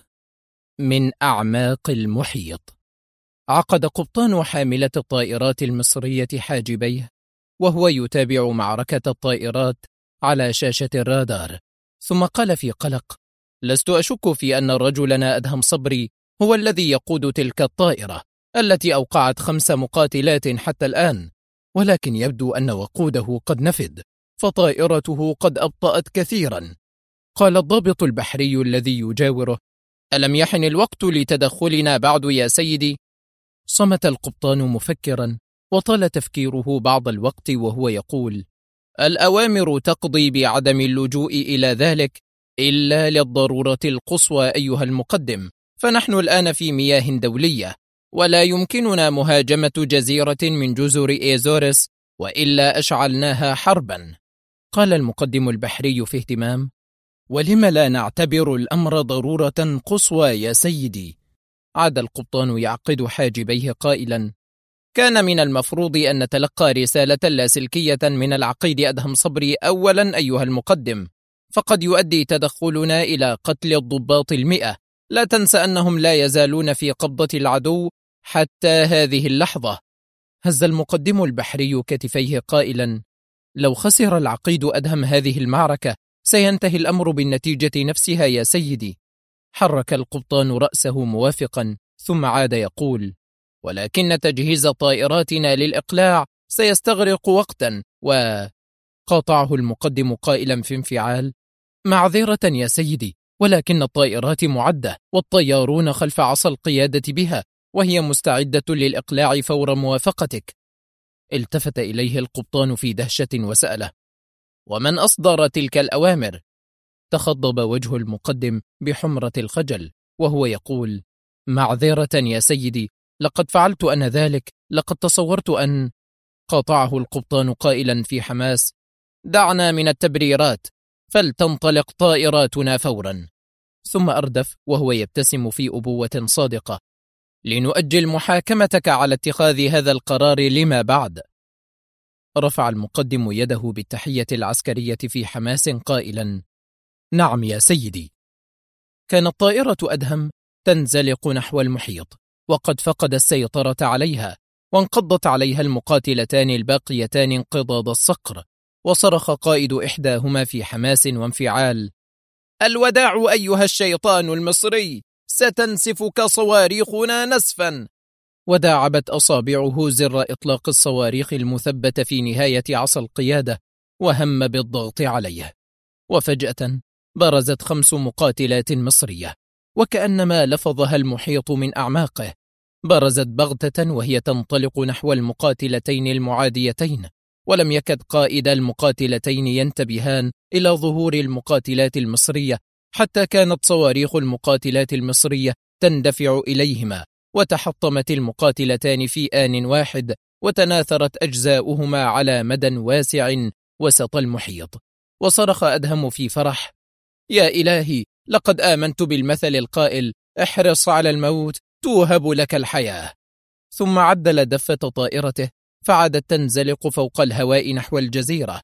من أعماق المحيط. عقد قبطان حاملة الطائرات المصرية حاجبيه وهو يتابع معركة الطائرات على شاشة الرادار، ثم قال في قلق: لست أشك في أن رجلنا أدهم صبري هو الذي يقود تلك الطائرة التي أوقعت 5 مقاتلات حتى الآن، ولكن يبدو أن وقوده قد نفد، فطائرته قد أبطأت كثيرا. قال الضابط البحري الذي يجاوره: ألم يحن الوقت لتدخلنا بعد يا سيدي؟ صمت القبطان مفكرا، وطال تفكيره بعض الوقت وهو يقول: الأوامر تقضي بعدم اللجوء إلى ذلك إلا للضرورة القصوى أيها المقدم، فنحن الآن في مياه دولية، ولا يمكننا مهاجمة جزيرة من جزر إيزورس وإلا أشعلناها حربا. قال المقدم البحري في اهتمام: ولم لا نعتبر الأمر ضرورة قصوى يا سيدي؟ عاد القبطان يعقد حاجبيه قائلا: كان من المفروض أن نتلقى رسالة لاسلكية من العقيد أدهم صبري أولا أيها المقدم، فقد يؤدي تدخلنا إلى قتل الضباط 100. لا تنسى أنهم لا يزالون في قبضة العدو حتى هذه اللحظة. هز المقدم البحري كتفيه قائلا: لو خسر العقيد أدهم هذه المعركة سينتهي الأمر بالنتيجة نفسها يا سيدي. حرك القبطان رأسه موافقا، ثم عاد يقول: ولكن تجهيز طائراتنا للإقلاع سيستغرق وقتا. وقاطعه المقدم قائلا في انفعال: معذرة يا سيدي، ولكن الطائرات معدة والطيارون خلف عصا القيادة بها، وهي مستعدة للإقلاع فور موافقتك. التفت إليه القبطان في دهشة وسأله: ومن أصدر تلك الأوامر؟ تخضب وجه المقدم بحمرة الخجل وهو يقول: معذرة يا سيدي، لقد فعلت أنا ذلك، لقد تصورت أن... قاطعه القبطان قائلا في حماس: دعنا من التبريرات، فلتنطلق طائراتنا فورا. ثم أردف وهو يبتسم في أبوة صادقة: لنؤجل محاكمتك على اتخاذ هذا القرار لما بعد. رفع المقدم يده بالتحية العسكرية في حماس قائلا: نعم يا سيدي. كانت طائرة أدهم تنزلق نحو المحيط، وقد فقد السيطرة عليها، وانقضت عليها المقاتلتان الباقيتان انقضاض الصقر. وصرخ قائد إحداهما في حماس وانفعال: الوداع أيها الشيطان المصري، ستنسفك صواريخنا نسفا. وداعبت أصابعه زر إطلاق الصواريخ المثبت في نهاية عصا القيادة، وهم بالضغط عليه. وفجأة برزت 5 مقاتلات مصرية، وكأنما لفظها المحيط من أعماقه. برزت بغتة وهي تنطلق نحو المقاتلتين المعاديتين، ولم يكد قائد المقاتلتين ينتبهان إلى ظهور المقاتلات المصرية، حتى كانت صواريخ المقاتلات المصرية تندفع إليهما، وتحطمت المقاتلتان في آن واحد، وتناثرت أجزاؤهما على مدى واسع وسط المحيط. وصرخ أدهم في فرح: يا إلهي، لقد آمنت بالمثل القائل: احرص على الموت توهب لك الحياة. ثم عدل دفة طائرته، فعادت تنزلق فوق الهواء نحو الجزيرة،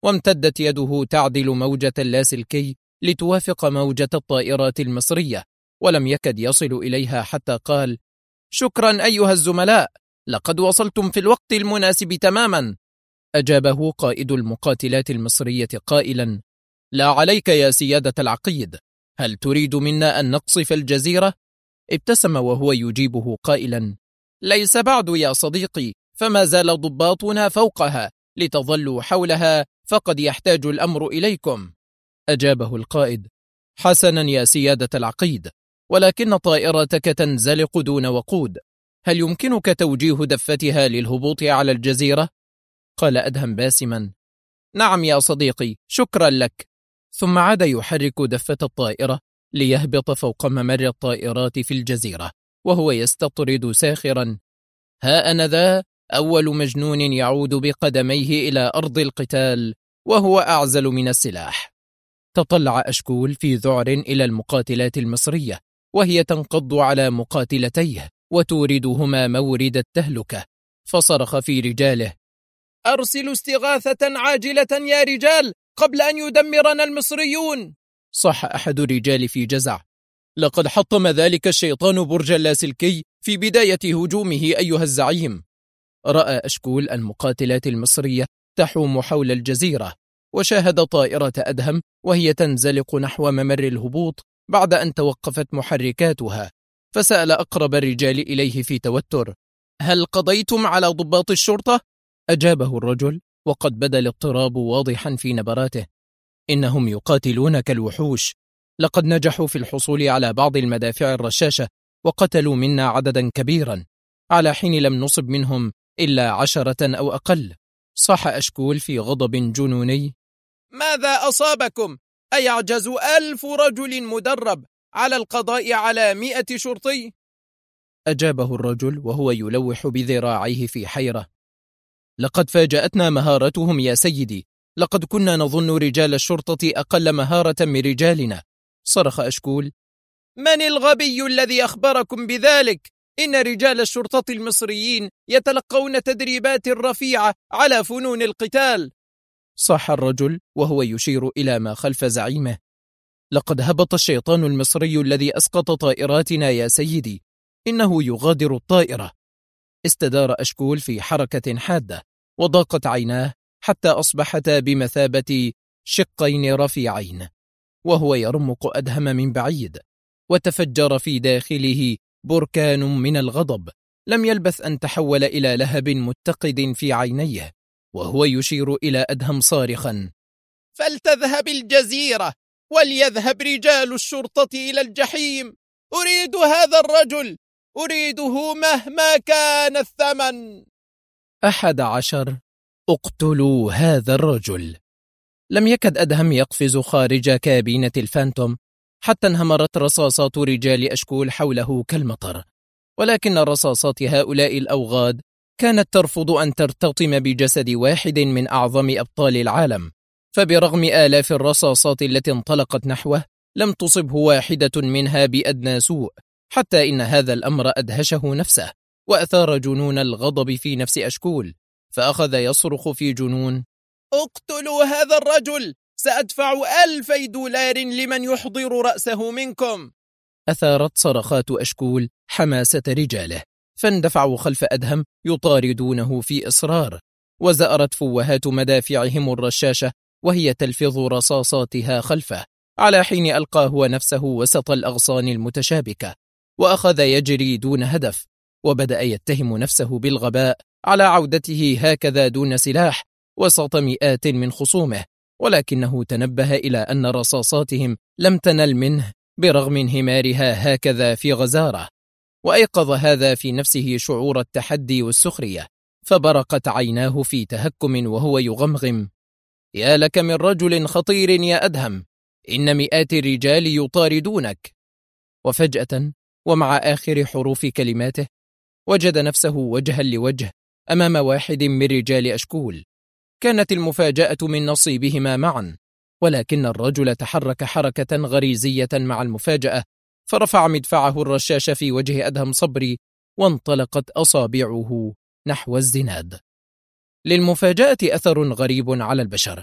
وامتدت يده تعدل موجة اللاسلكي لتوافق موجة الطائرات المصرية، ولم يكد يصل إليها حتى قال: شكرا أيها الزملاء، لقد وصلتم في الوقت المناسب تماما. أجابه قائد المقاتلات المصرية قائلا: لا عليك يا سيادة العقيد، هل تريد منا أن نقصف الجزيرة؟ ابتسم وهو يجيبه قائلا: ليس بعد يا صديقي، فما زال ضباطنا فوقها، لتظلوا حولها فقد يحتاج الأمر إليكم. أجابه القائد: حسنا يا سيادة العقيد، ولكن طائرتك تنزلق دون وقود، هل يمكنك توجيه دفتها للهبوط على الجزيرة؟ قال أدهم باسما: نعم يا صديقي، شكرا لك. ثم عاد يحرك دفة الطائرة ليهبط فوق ممر الطائرات في الجزيرة، وهو يستطرد ساخرا: ها أنا ذا أول مجنون يعود بقدميه إلى أرض القتال وهو أعزل من السلاح. تطلع أشكول في ذعر إلى المقاتلات المصرية وهي تنقض على مقاتلتيه وتوردهما مورد التهلكة، فصرخ في رجاله: أرسلوا استغاثة عاجلة يا رجال قبل أن يدمرنا المصريون. صح أحد الرجال في جزع: لقد حطم ذلك الشيطان برج اللاسلكي في بداية هجومه أيها الزعيم. رأى أشكول المقاتلات المصرية تحوم حول الجزيرة، وشاهد طائرة أدهم وهي تنزلق نحو ممر الهبوط بعد أن توقفت محركاتها، فسأل أقرب الرجال إليه في توتر: هل قضيتم على ضباط الشرطة؟ أجابه الرجل وقد بدا الاضطراب واضحا في نبراته: إنهم يقاتلون كالوحوش، لقد نجحوا في الحصول على بعض المدافع الرشاشة وقتلوا منا عددا كبيرا، على حين لم نصب منهم إلا 10 أو أقل. صاح أشكول في غضب جنوني: ماذا أصابكم؟ أيعجز 1000 رجل مدرب على القضاء على 100 شرطي؟ أجابه الرجل وهو يلوح بذراعيه في حيرة: لقد فاجأتنا مهارتهم يا سيدي، لقد كنا نظن رجال الشرطة أقل مهارة من رجالنا. صرخ أشكول: من الغبي الذي أخبركم بذلك؟ إن رجال الشرطة المصريين يتلقون تدريبات رفيعة على فنون القتال. صاح الرجل وهو يشير إلى ما خلف زعيمه: لقد هبط الشيطان المصري الذي أسقط طائراتنا يا سيدي، إنه يغادر الطائرة. استدار أشكول في حركة حادة، وضاقت عيناه حتى أصبحتا بمثابة شقين رفيعين، وهو يرمق أدهم من بعيد، وتفجر في داخله بركان من الغضب لم يلبث أن تحول إلى لهب متقد في عينيه، وهو يشير إلى أدهم صارخا: فلتذهب الجزيرة وليذهب رجال الشرطة إلى الجحيم، أريد هذا الرجل، أريده مهما كان الثمن. 11 اقتلوا هذا الرجل. لم يكد أدهم يقفز خارج كابينة الفانتوم حتى انهمرت رصاصات رجال أشكول حوله كالمطر، ولكن رصاصات هؤلاء الأوغاد كانت ترفض أن ترتطم بجسد واحد من أعظم أبطال العالم، فبرغم آلاف الرصاصات التي انطلقت نحوه لم تصبه واحدة منها بأدنى سوء، حتى إن هذا الأمر أدهشه نفسه وأثار جنون الغضب في نفس أشكول، فأخذ يصرخ في جنون: اقتلوا هذا الرجل، سأدفع 2000 دولار لمن يحضر رأسه منكم. أثارت صرخات أشكول حماسة رجاله، فاندفعوا خلف أدهم يطاردونه في إصرار، وزأرت فوهات مدافعهم الرشاشة وهي تلفظ رصاصاتها خلفه، على حين ألقى هو نفسه وسط الأغصان المتشابكة، وأخذ يجري دون هدف، وبدأ يتهم نفسه بالغباء على عودته هكذا دون سلاح وسط مئات من خصومه، ولكنه تنبه إلى أن رصاصاتهم لم تنل منه برغم انهمارها هكذا في غزارة، وأيقظ هذا في نفسه شعور التحدي والسخرية، فبرقت عيناه في تهكم وهو يغمغم: يا لك من رجل خطير يا أدهم، إن مئات الرجال يطاردونك. وفجأة ومع آخر حروف كلماته وجد نفسه وجها لوجه أمام واحد من رجال أشكول. كانت المفاجأة من نصيبهما معا، ولكن الرجل تحرك حركة غريزية مع المفاجأة، فرفع مدفعه الرشاش في وجه أدهم صبري، وانطلقت أصابعه نحو الزناد. للمفاجأة أثر غريب على البشر،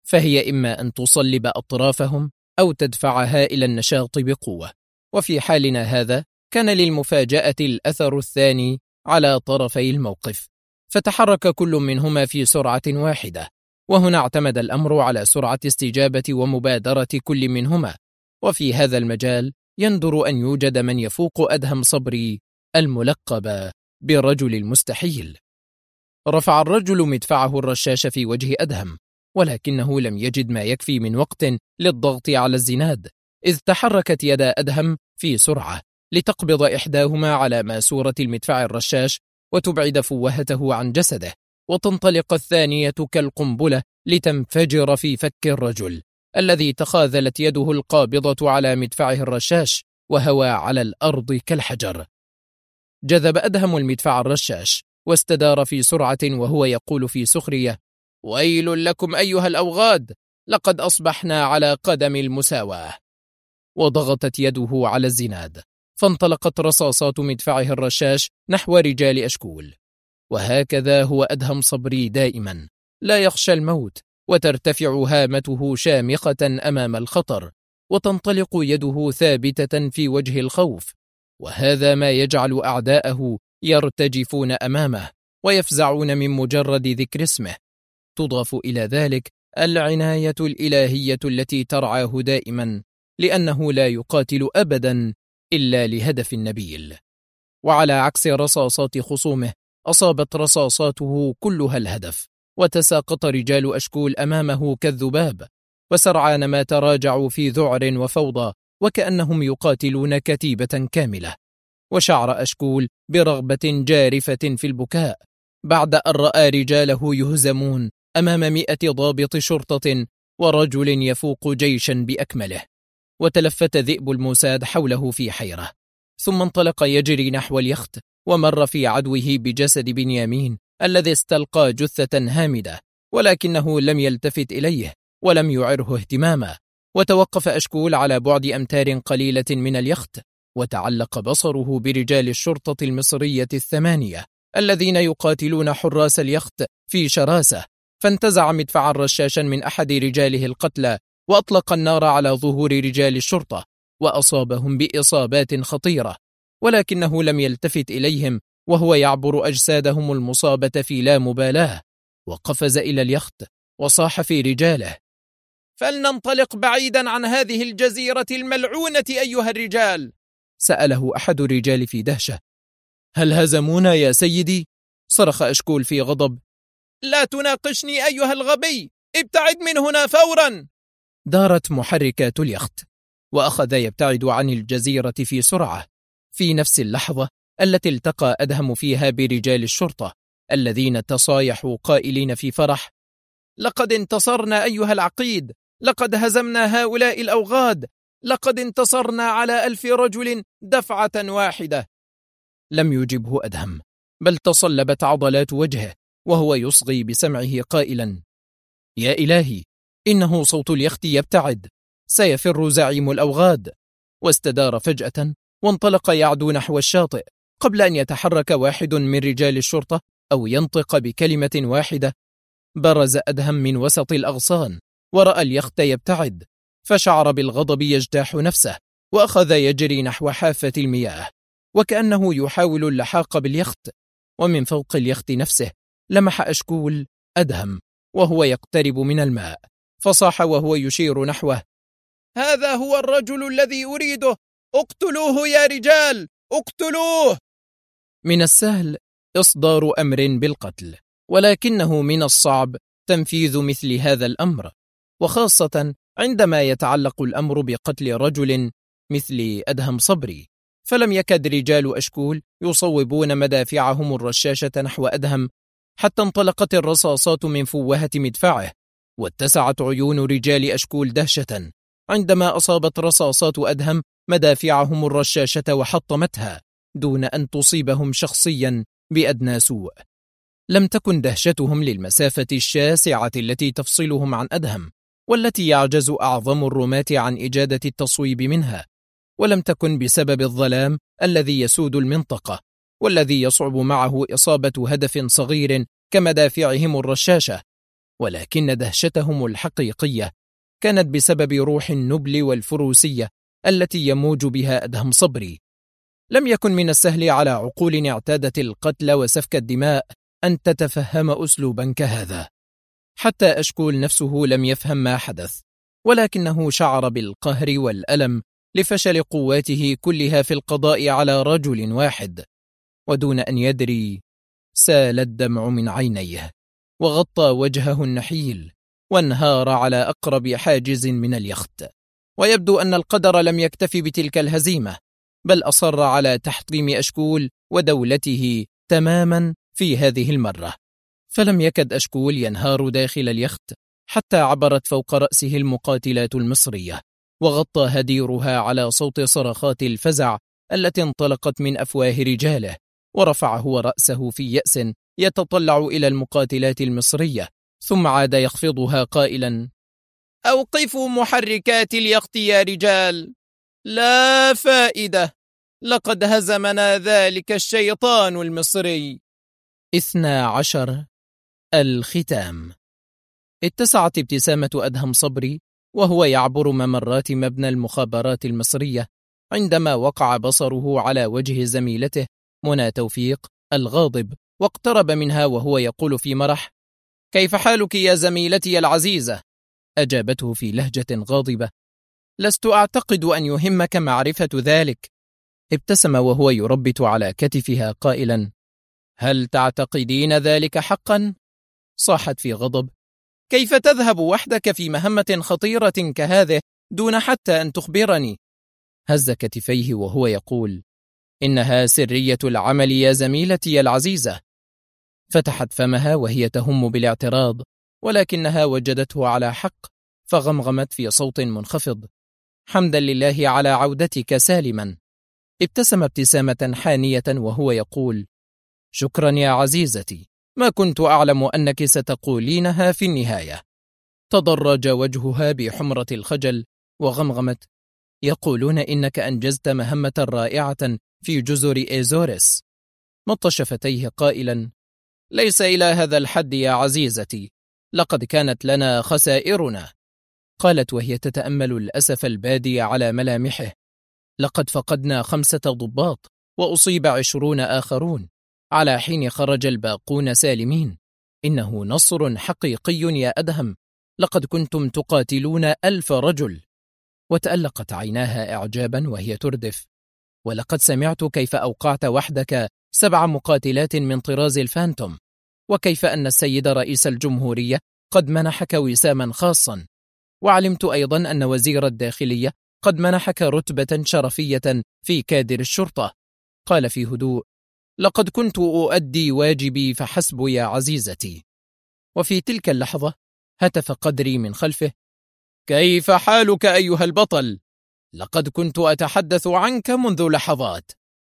فهي إما أن تصلب أطرافهم أو تدفعها إلى النشاط بقوة. وفي حالنا هذا كان للمفاجأة الأثر الثاني على طرفي الموقف، فتحرك كل منهما في سرعة واحدة، وهنا اعتمد الأمر على سرعة استجابة ومبادرة كل منهما. وفي هذا المجال يندر أن يوجد من يفوق أدهم صبري الملقب برجل المستحيل. رفع الرجل مدفعه الرشاش في وجه أدهم، ولكنه لم يجد ما يكفي من وقت للضغط على الزناد، إذ تحركت يد أدهم في سرعة لتقبض إحداهما على ماسورة المدفع الرشاش وتبعد فوهته عن جسده، وتنطلق الثانية كالقنبلة لتنفجر في فك الرجل الذي تخاذلت يده القابضة على مدفعه الرشاش وهوى على الأرض كالحجر. جذب أدهم المدفع الرشاش واستدار في سرعة وهو يقول في سخرية: ويل لكم أيها الأوغاد، لقد أصبحنا على قدم المساواة. وضغطت يده على الزناد، فانطلقت رصاصات مدفعه الرشاش نحو رجال أشكول. وهكذا هو أدهم صبري دائما، لا يخشى الموت، وترتفع هامته شامخة أمام الخطر، وتنطلق يده ثابتة في وجه الخوف، وهذا ما يجعل أعداءه يرتجفون أمامه ويفزعون من مجرد ذكر اسمه. تضاف إلى ذلك العناية الإلهية التي ترعاه دائما، لأنه لا يقاتل أبدا إلا لهدف نبيل. وعلى عكس رصاصات خصومه، أصابت رصاصاته كلها الهدف، وتساقط رجال أشكول أمامه كالذباب، وسرعان ما تراجعوا في ذعر وفوضى وكأنهم يقاتلون كتيبة كاملة. وشعر أشكول برغبة جارفة في البكاء بعد أن رأى رجاله يهزمون أمام 100 ضابط شرطة ورجل يفوق جيشا بأكمله. وتلفت ذئب الموساد حوله في حيرة، ثم انطلق يجري نحو اليخت، ومر في عدوه بجسد بنيامين الذي استلقى جثة هامدة، ولكنه لم يلتفت إليه ولم يعره اهتماما. وتوقف أشكول على بعد أمتار قليلة من اليخت، وتعلق بصره برجال الشرطة المصرية 8 الذين يقاتلون حراس اليخت في شراسة، فانتزع مدفعا رشاشا من أحد رجاله القتلى وأطلق النار على ظهور رجال الشرطة، وأصابهم بإصابات خطيرة، ولكنه لم يلتفت إليهم وهو يعبر أجسادهم المصابة في لا مبالاة، وقفز إلى اليخت وصاح في رجاله: فلننطلق بعيدا عن هذه الجزيرة الملعونة أيها الرجال. سأله أحد الرجال في دهشة: هل هزمونا يا سيدي؟ صرخ أشكول في غضب: لا تناقشني أيها الغبي، ابتعد من هنا فورا. دارت محركات اليخت، وأخذ يبتعد عن الجزيرة في سرعة، في نفس اللحظة التي التقى أدهم فيها برجال الشرطة الذين تصايحوا قائلين في فرح: لقد انتصرنا أيها العقيد، لقد هزمنا هؤلاء الأوغاد، لقد انتصرنا على 1000 رجل دفعة واحدة. لم يجبه أدهم، بل تصلبت عضلات وجهه وهو يصغي بسمعه قائلا: يا إلهي، إنه صوت اليخت يبتعد، سيفر زعيم الأوغاد. واستدار فجأة وانطلق يعدو نحو الشاطئ، قبل أن يتحرك واحد من رجال الشرطة أو ينطق بكلمة واحدة. برز أدهم من وسط الأغصان ورأى اليخت يبتعد، فشعر بالغضب يجتاح نفسه، وأخذ يجري نحو حافة المياه وكأنه يحاول اللحاق باليخت. ومن فوق اليخت نفسه لمح أشكول أدهم وهو يقترب من الماء، فصاح وهو يشير نحوه: هذا هو الرجل الذي أريده، اقتلوه يا رجال، اقتلوه. من السهل إصدار أمر بالقتل، ولكنه من الصعب تنفيذ مثل هذا الأمر، وخاصة عندما يتعلق الأمر بقتل رجل مثل أدهم صبري. فلم يكد رجال أشكول يصوبون مدافعهم الرشاشة نحو أدهم حتى انطلقت الرصاصات من فوهة مدفعه، واتسعت عيون رجال أشكول دهشة عندما أصابت رصاصات أدهم مدافعهم الرشاشة وحطمتها دون أن تصيبهم شخصيا بأدنى سوء. لم تكن دهشتهم للمسافة الشاسعة التي تفصلهم عن أدهم، والتي يعجز أعظم الرماة عن إجادة التصويب منها، ولم تكن بسبب الظلام الذي يسود المنطقة، والذي يصعب معه إصابة هدف صغير كمدافعهم الرشاشة، ولكن دهشتهم الحقيقية كانت بسبب روح النبل والفروسية التي يموج بها أدهم صبري. لم يكن من السهل على عقول اعتادت القتل وسفك الدماء أن تتفهم أسلوبا كهذا. حتى أشكول نفسه لم يفهم ما حدث، ولكنه شعر بالقهر والألم لفشل قواته كلها في القضاء على رجل واحد، ودون أن يدري سال الدمع من عينيه وغطى وجهه النحيل وانهار على أقرب حاجز من اليخت. ويبدو أن القدر لم يكتفي بتلك الهزيمة، بل أصر على تحطيم أشكول ودولته تماما في هذه المرة، فلم يكد أشكول ينهار داخل اليخت حتى عبرت فوق رأسه المقاتلات المصرية، وغطى هديرها على صوت صرخات الفزع التي انطلقت من أفواه رجاله، ورفع هو رأسه في يأس يتطلع إلى المقاتلات المصرية، ثم عاد يخفضها قائلا: أوقفوا محركات اليخت يا رجال، لا فائدة، لقد هزمنا ذلك الشيطان المصري. 12. الختام. اتسعت ابتسامة أدهم صبري وهو يعبر ممرات مبنى المخابرات المصرية عندما وقع بصره على وجه زميلته منى توفيق الغاضب، واقترب منها وهو يقول في مرح: كيف حالك يا زميلتي العزيزة؟ أجابته في لهجة غاضبة: لست أعتقد أن يهمك معرفة ذلك. ابتسم وهو يربت على كتفها قائلا: هل تعتقدين ذلك حقا؟ صاحت في غضب: كيف تذهب وحدك في مهمة خطيرة كهذه دون حتى أن تخبرني؟ هز كتفيه وهو يقول: إنها سرية العمل يا زميلتي العزيزة. فتحت فمها وهي تهم بالاعتراض، ولكنها وجدته على حق، فغمغمت في صوت منخفض: حمدا لله على عودتك سالما. ابتسم ابتسامة حانية وهو يقول: شكرا يا عزيزتي، ما كنت أعلم أنك ستقولينها في النهاية. تضرج وجهها بحمرة الخجل وغمغمت: يقولون إنك أنجزت مهمة رائعة في جزر إيزوريس. مط شفتيه قائلا: ليس إلى هذا الحد يا عزيزتي، لقد كانت لنا خسائرنا. قالت وهي تتأمل الأسف البادي على ملامحه: لقد فقدنا 5 ضباط وأصيب 20 آخرون، على حين خرج الباقون سالمين. إنه نصر حقيقي يا أدهم، لقد كنتم تقاتلون 1000 رجل. وتألقت عيناها إعجابا وهي تردف: ولقد سمعت كيف أوقعت وحدك 7 مقاتلات من طراز الفانتوم، وكيف أن السيد رئيس الجمهورية قد منحك وساما خاصا، وعلمت أيضا أن وزير الداخلية قد منحك رتبة شرفية في كادر الشرطة. قال في هدوء: لقد كنت أؤدي واجبي فحسب يا عزيزتي. وفي تلك اللحظة هتف قدري من خلفه: كيف حالك أيها البطل؟ لقد كنت أتحدث عنك منذ لحظات.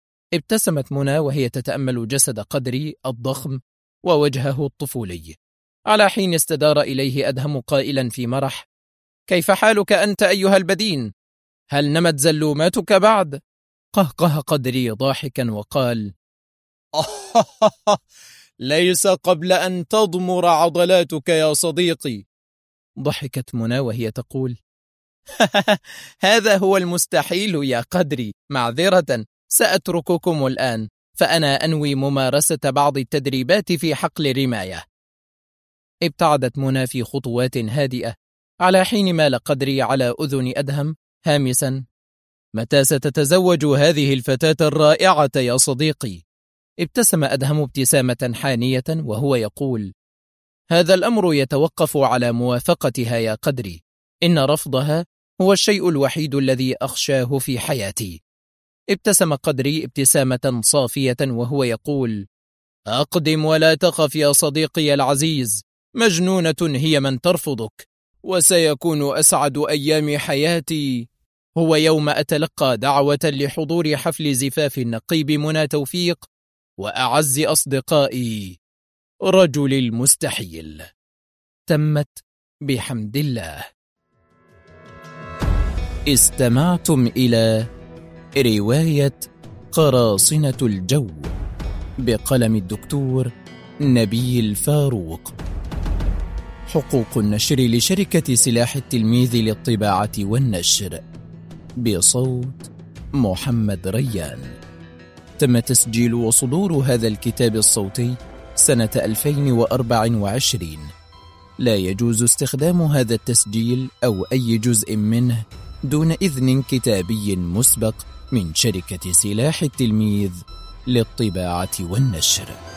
ابتسمت منى وهي تتأمل جسد قدري الضخم ووجهه الطفولي، على حين استدار إليه أدهم قائلا في مرح: كيف حالك أنت أيها البدين؟ هل نمت زلوماتك بعد؟ قهقه قدري ضاحكا وقال: ليس قبل أن تضمر عضلاتك يا صديقي. ضحكت منى وهي تقول: هذا هو المستحيل يا قدري، معذرة، سأترككم الآن، فأنا أنوي ممارسة بعض التدريبات في حقل رماية. ابتعدت منى في خطوات هادئة، على حين مال قدري على أذن أدهم هامسا: متى ستتزوج هذه الفتاة الرائعة يا صديقي؟ ابتسم أدهم ابتسامة حانية وهو يقول: هذا الأمر يتوقف على موافقتها يا قدري، إن رفضها هو الشيء الوحيد الذي أخشاه في حياتي. ابتسم قدري ابتسامة صافية وهو يقول: أقدم ولا تخف يا صديقي العزيز، مجنونة هي من ترفضك، وسيكون أسعد أيام حياتي هو يوم أتلقى دعوة لحضور حفل زفاف النقيب منى توفيق وأعز أصدقائي رجل المستحيل. تمت بحمد الله. استمعتم إلى رواية قراصنة الجو بقلم الدكتور نبيل فاروق، حقوق النشر لشركة سلاح التلميذ للطباعة والنشر، بصوت محمد ريان. تم تسجيل وصدور هذا الكتاب الصوتي سنة 2024. لا يجوز استخدام هذا التسجيل أو أي جزء منه دون إذن كتابي مسبق من شركة سلاح التلميذ للطباعة والنشر.